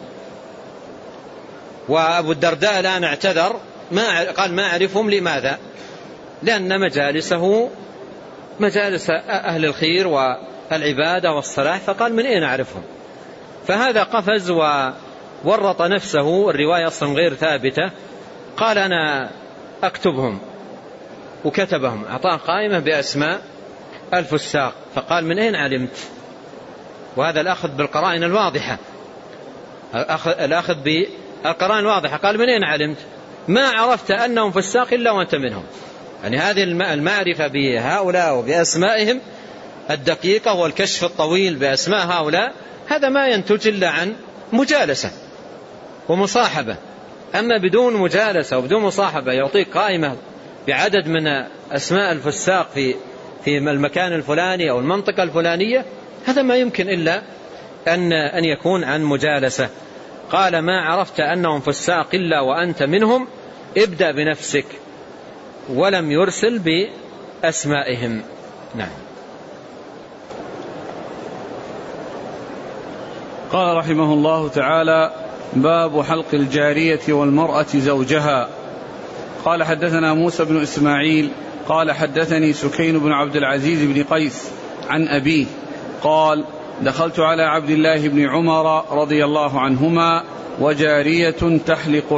Speaker 2: وأبو الدرداء الآن اعتذر، قال: ما أعرفهم. لماذا؟ لأن مجالسه مجالس أهل الخير والعبادة والصلاح، فقال: من أين أعرفهم؟ فهذا قفز وورط نفسه، الرواية أصلا غير ثابتة. قال: أنا أكتبهم، وكتبهم، أعطاه قائمة بأسماء الفساق. فقال: من أين علمت؟ وهذا الأخذ بالقرائن الواضحة، الأخذ بالقرائن الواضحة. قال: من أين علمت؟ ما عرفت أنهم فساق إلا وأنت منهم. يعني هذه المعرفة بهؤلاء وبأسمائهم الدقيقة والكشف الطويل بأسماء هؤلاء، هذا ما ينتج إلا عن مجالسة ومصاحبة. أما بدون مجالسة وبدون مصاحبة يعطيك قائمة بعدد من أسماء الفساق في المكان الفلاني أو المنطقة الفلانية، هذا ما يمكن إلا أن يكون عن مجالسة. قال: ما عرفت أنهم فساق إلا وأنت منهم، ابدأ بنفسك. ولم يرسل بأسمائهم. نعم.
Speaker 1: قال رحمه الله تعالى: باب حلق الجارية والمرأة زوجها. قال حدثنا موسى بن إسماعيل قال حدثني سكين بن عبد العزيز بن قيس عن أبيه قال: دخلت على عبد الله بن عمر رضي الله عنهما وجارية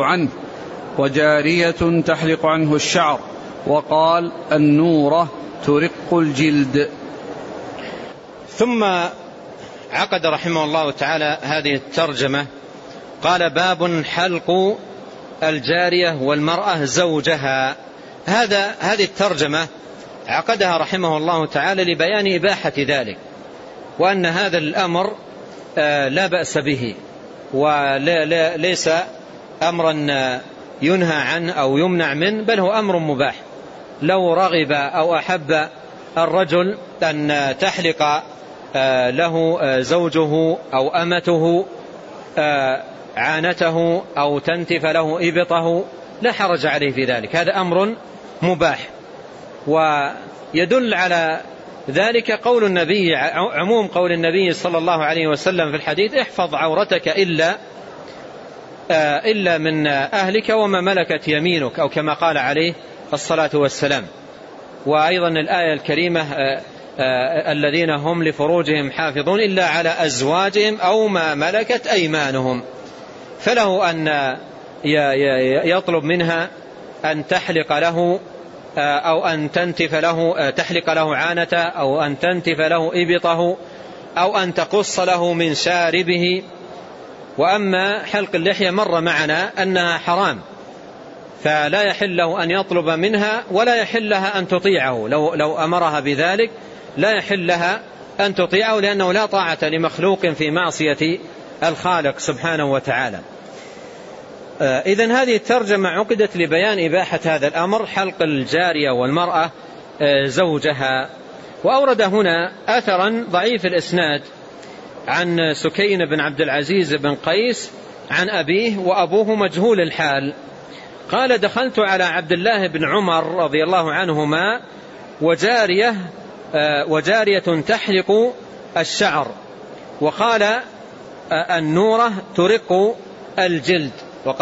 Speaker 1: تحلق عنه الشعر. وقال النورة ترق الجلد.
Speaker 2: ثم عقد رحمه الله تعالى هذه الترجمة، قال باب حلق الجارية والمرأة زوجها. هذه الترجمة عقدها رحمه الله تعالى لبيان إباحة ذلك، وأن هذا الأمر لا بأس به، وليس أمرا ينهى عنه أو يمنع منه، بل هو أمر مباح. لو رغب أو أحب الرجل أن تحلق له زوجه أو أمته عانته أو تنتف له إبطه لا حرج عليه في ذلك، هذا أمر مباح. ويدل على ذلك قول النبي، عموم قول النبي صلى الله عليه وسلم في الحديث: احفظ عورتك إلا من أهلك وما ملكت يمينك، أو كما قال عليه الصلاة والسلام. وأيضا الآية الكريمة: الذين هم لفروجهم حافظون إلا على أزواجهم أو ما ملكت أيمانهم. فله أن يطلب منها أن تحلق له أو أن تنتف له، تحلق له عانته، أو أن تنتف له إبطه، أو أن تقص له من شاربه. وأما حلق اللحية مر معنا أنها حرام، فلا يحل له أن يطلب منها ولا يحل لها أن تطيعه. لو أمرها بذلك لا يحل لها أن تطيعه، لأنه لا طاعة لمخلوق في معصية الخالق سبحانه وتعالى. إذن هذه الترجمة عقدت لبيان إباحة هذا الأمر، حلق الجارية والمرأة زوجها. وأورد هنا أثرا ضعيف الإسناد عن سكين بن عبد العزيز بن قيس عن أبيه، وأبوه مجهول الحال. قال: دخلت على عبد الله بن عمر رضي الله عنهما وجارية تحلق الشعر، وقال النورة ترق الجلد.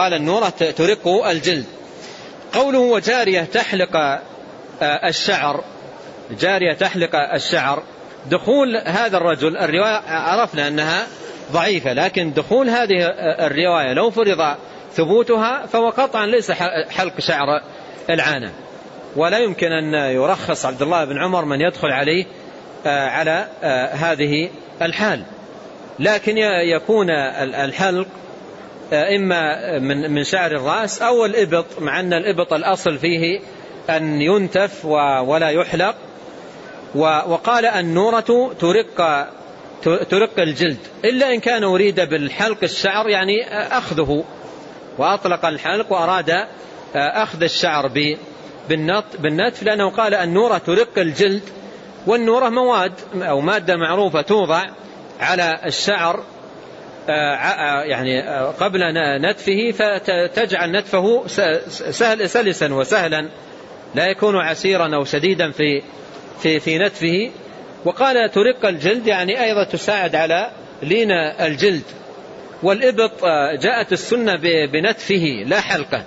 Speaker 2: قوله وجارية تحلق الشعر، جارية تحلق الشعر، دخول هذا الرجل، الرواية عرفنا أنها ضعيفة، لكن دخول هذه الرواية لو فرض ثبوتها فهو قطعا ليس حلق شعر العانة، ولا يمكن أن يرخص عبد الله بن عمر من يدخل عليه على هذه الحال. لكن يكون الحلق إما من شعر الرأس أو الإبط، مع أن الإبط الأصل فيه أن ينتف ولا يحلق. وقال النورة ترق الجلد، إلا إن كان أريد بالحلق الشعر يعني أخذه، وأطلق الحلق وأراد أخذ الشعر بالنتف، لأنه قال النورة ترق الجلد. والنورة مواد أو مادة معروفة توضع على الشعر يعني قبل نتفه، فتجعل نتفه سلسا وسهلا، لا يكون عسيرا أو شديدا في نتفه. وقال ترق الجلد يعني أيضا تساعد على لين الجلد. والإبط جاءت السنة بنتفه لا حلقه،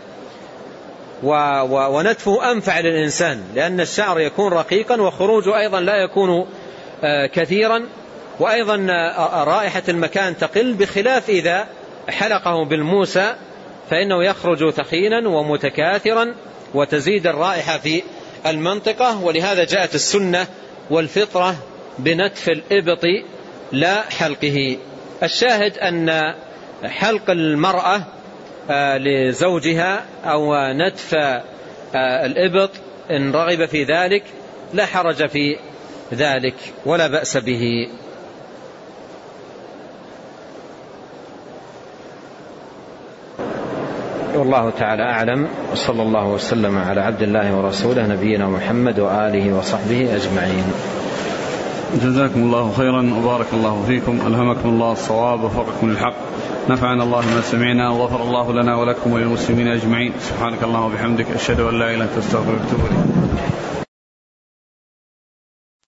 Speaker 2: ونتفه أنفع للإنسان، لأن الشعر يكون رقيقا وخروجه أيضا لا يكون كثيرا، وأيضا رائحة المكان تقل، بخلاف إذا حلقه بالموسى فإنه يخرج ثخينا ومتكاثرا وتزيد الرائحة في المنطقة. ولهذا جاءت السنة والفطرة بنتف الإبط لا حلقه. الشاهد أن حلق المرأة لزوجها أو نتف الإبط إن رغب في ذلك لا حرج في ذلك ولا بأس به. والله تعالى أعلم، وصلى الله وسلم على عبد الله ورسوله نبينا محمد وآله وصحبه أجمعين.
Speaker 1: جزاكم الله خيرا وبارك الله فيكم، ألهمكم الله الصواب ووفقكم للحق، نفعنا الله ما سمعنا وغفر الله لنا ولكم وللمسلمين أجمعين. سبحانك اللهم وبحمدك، أشهد أن لا إله إلا أنت، أستغفرك وأتوب إليك.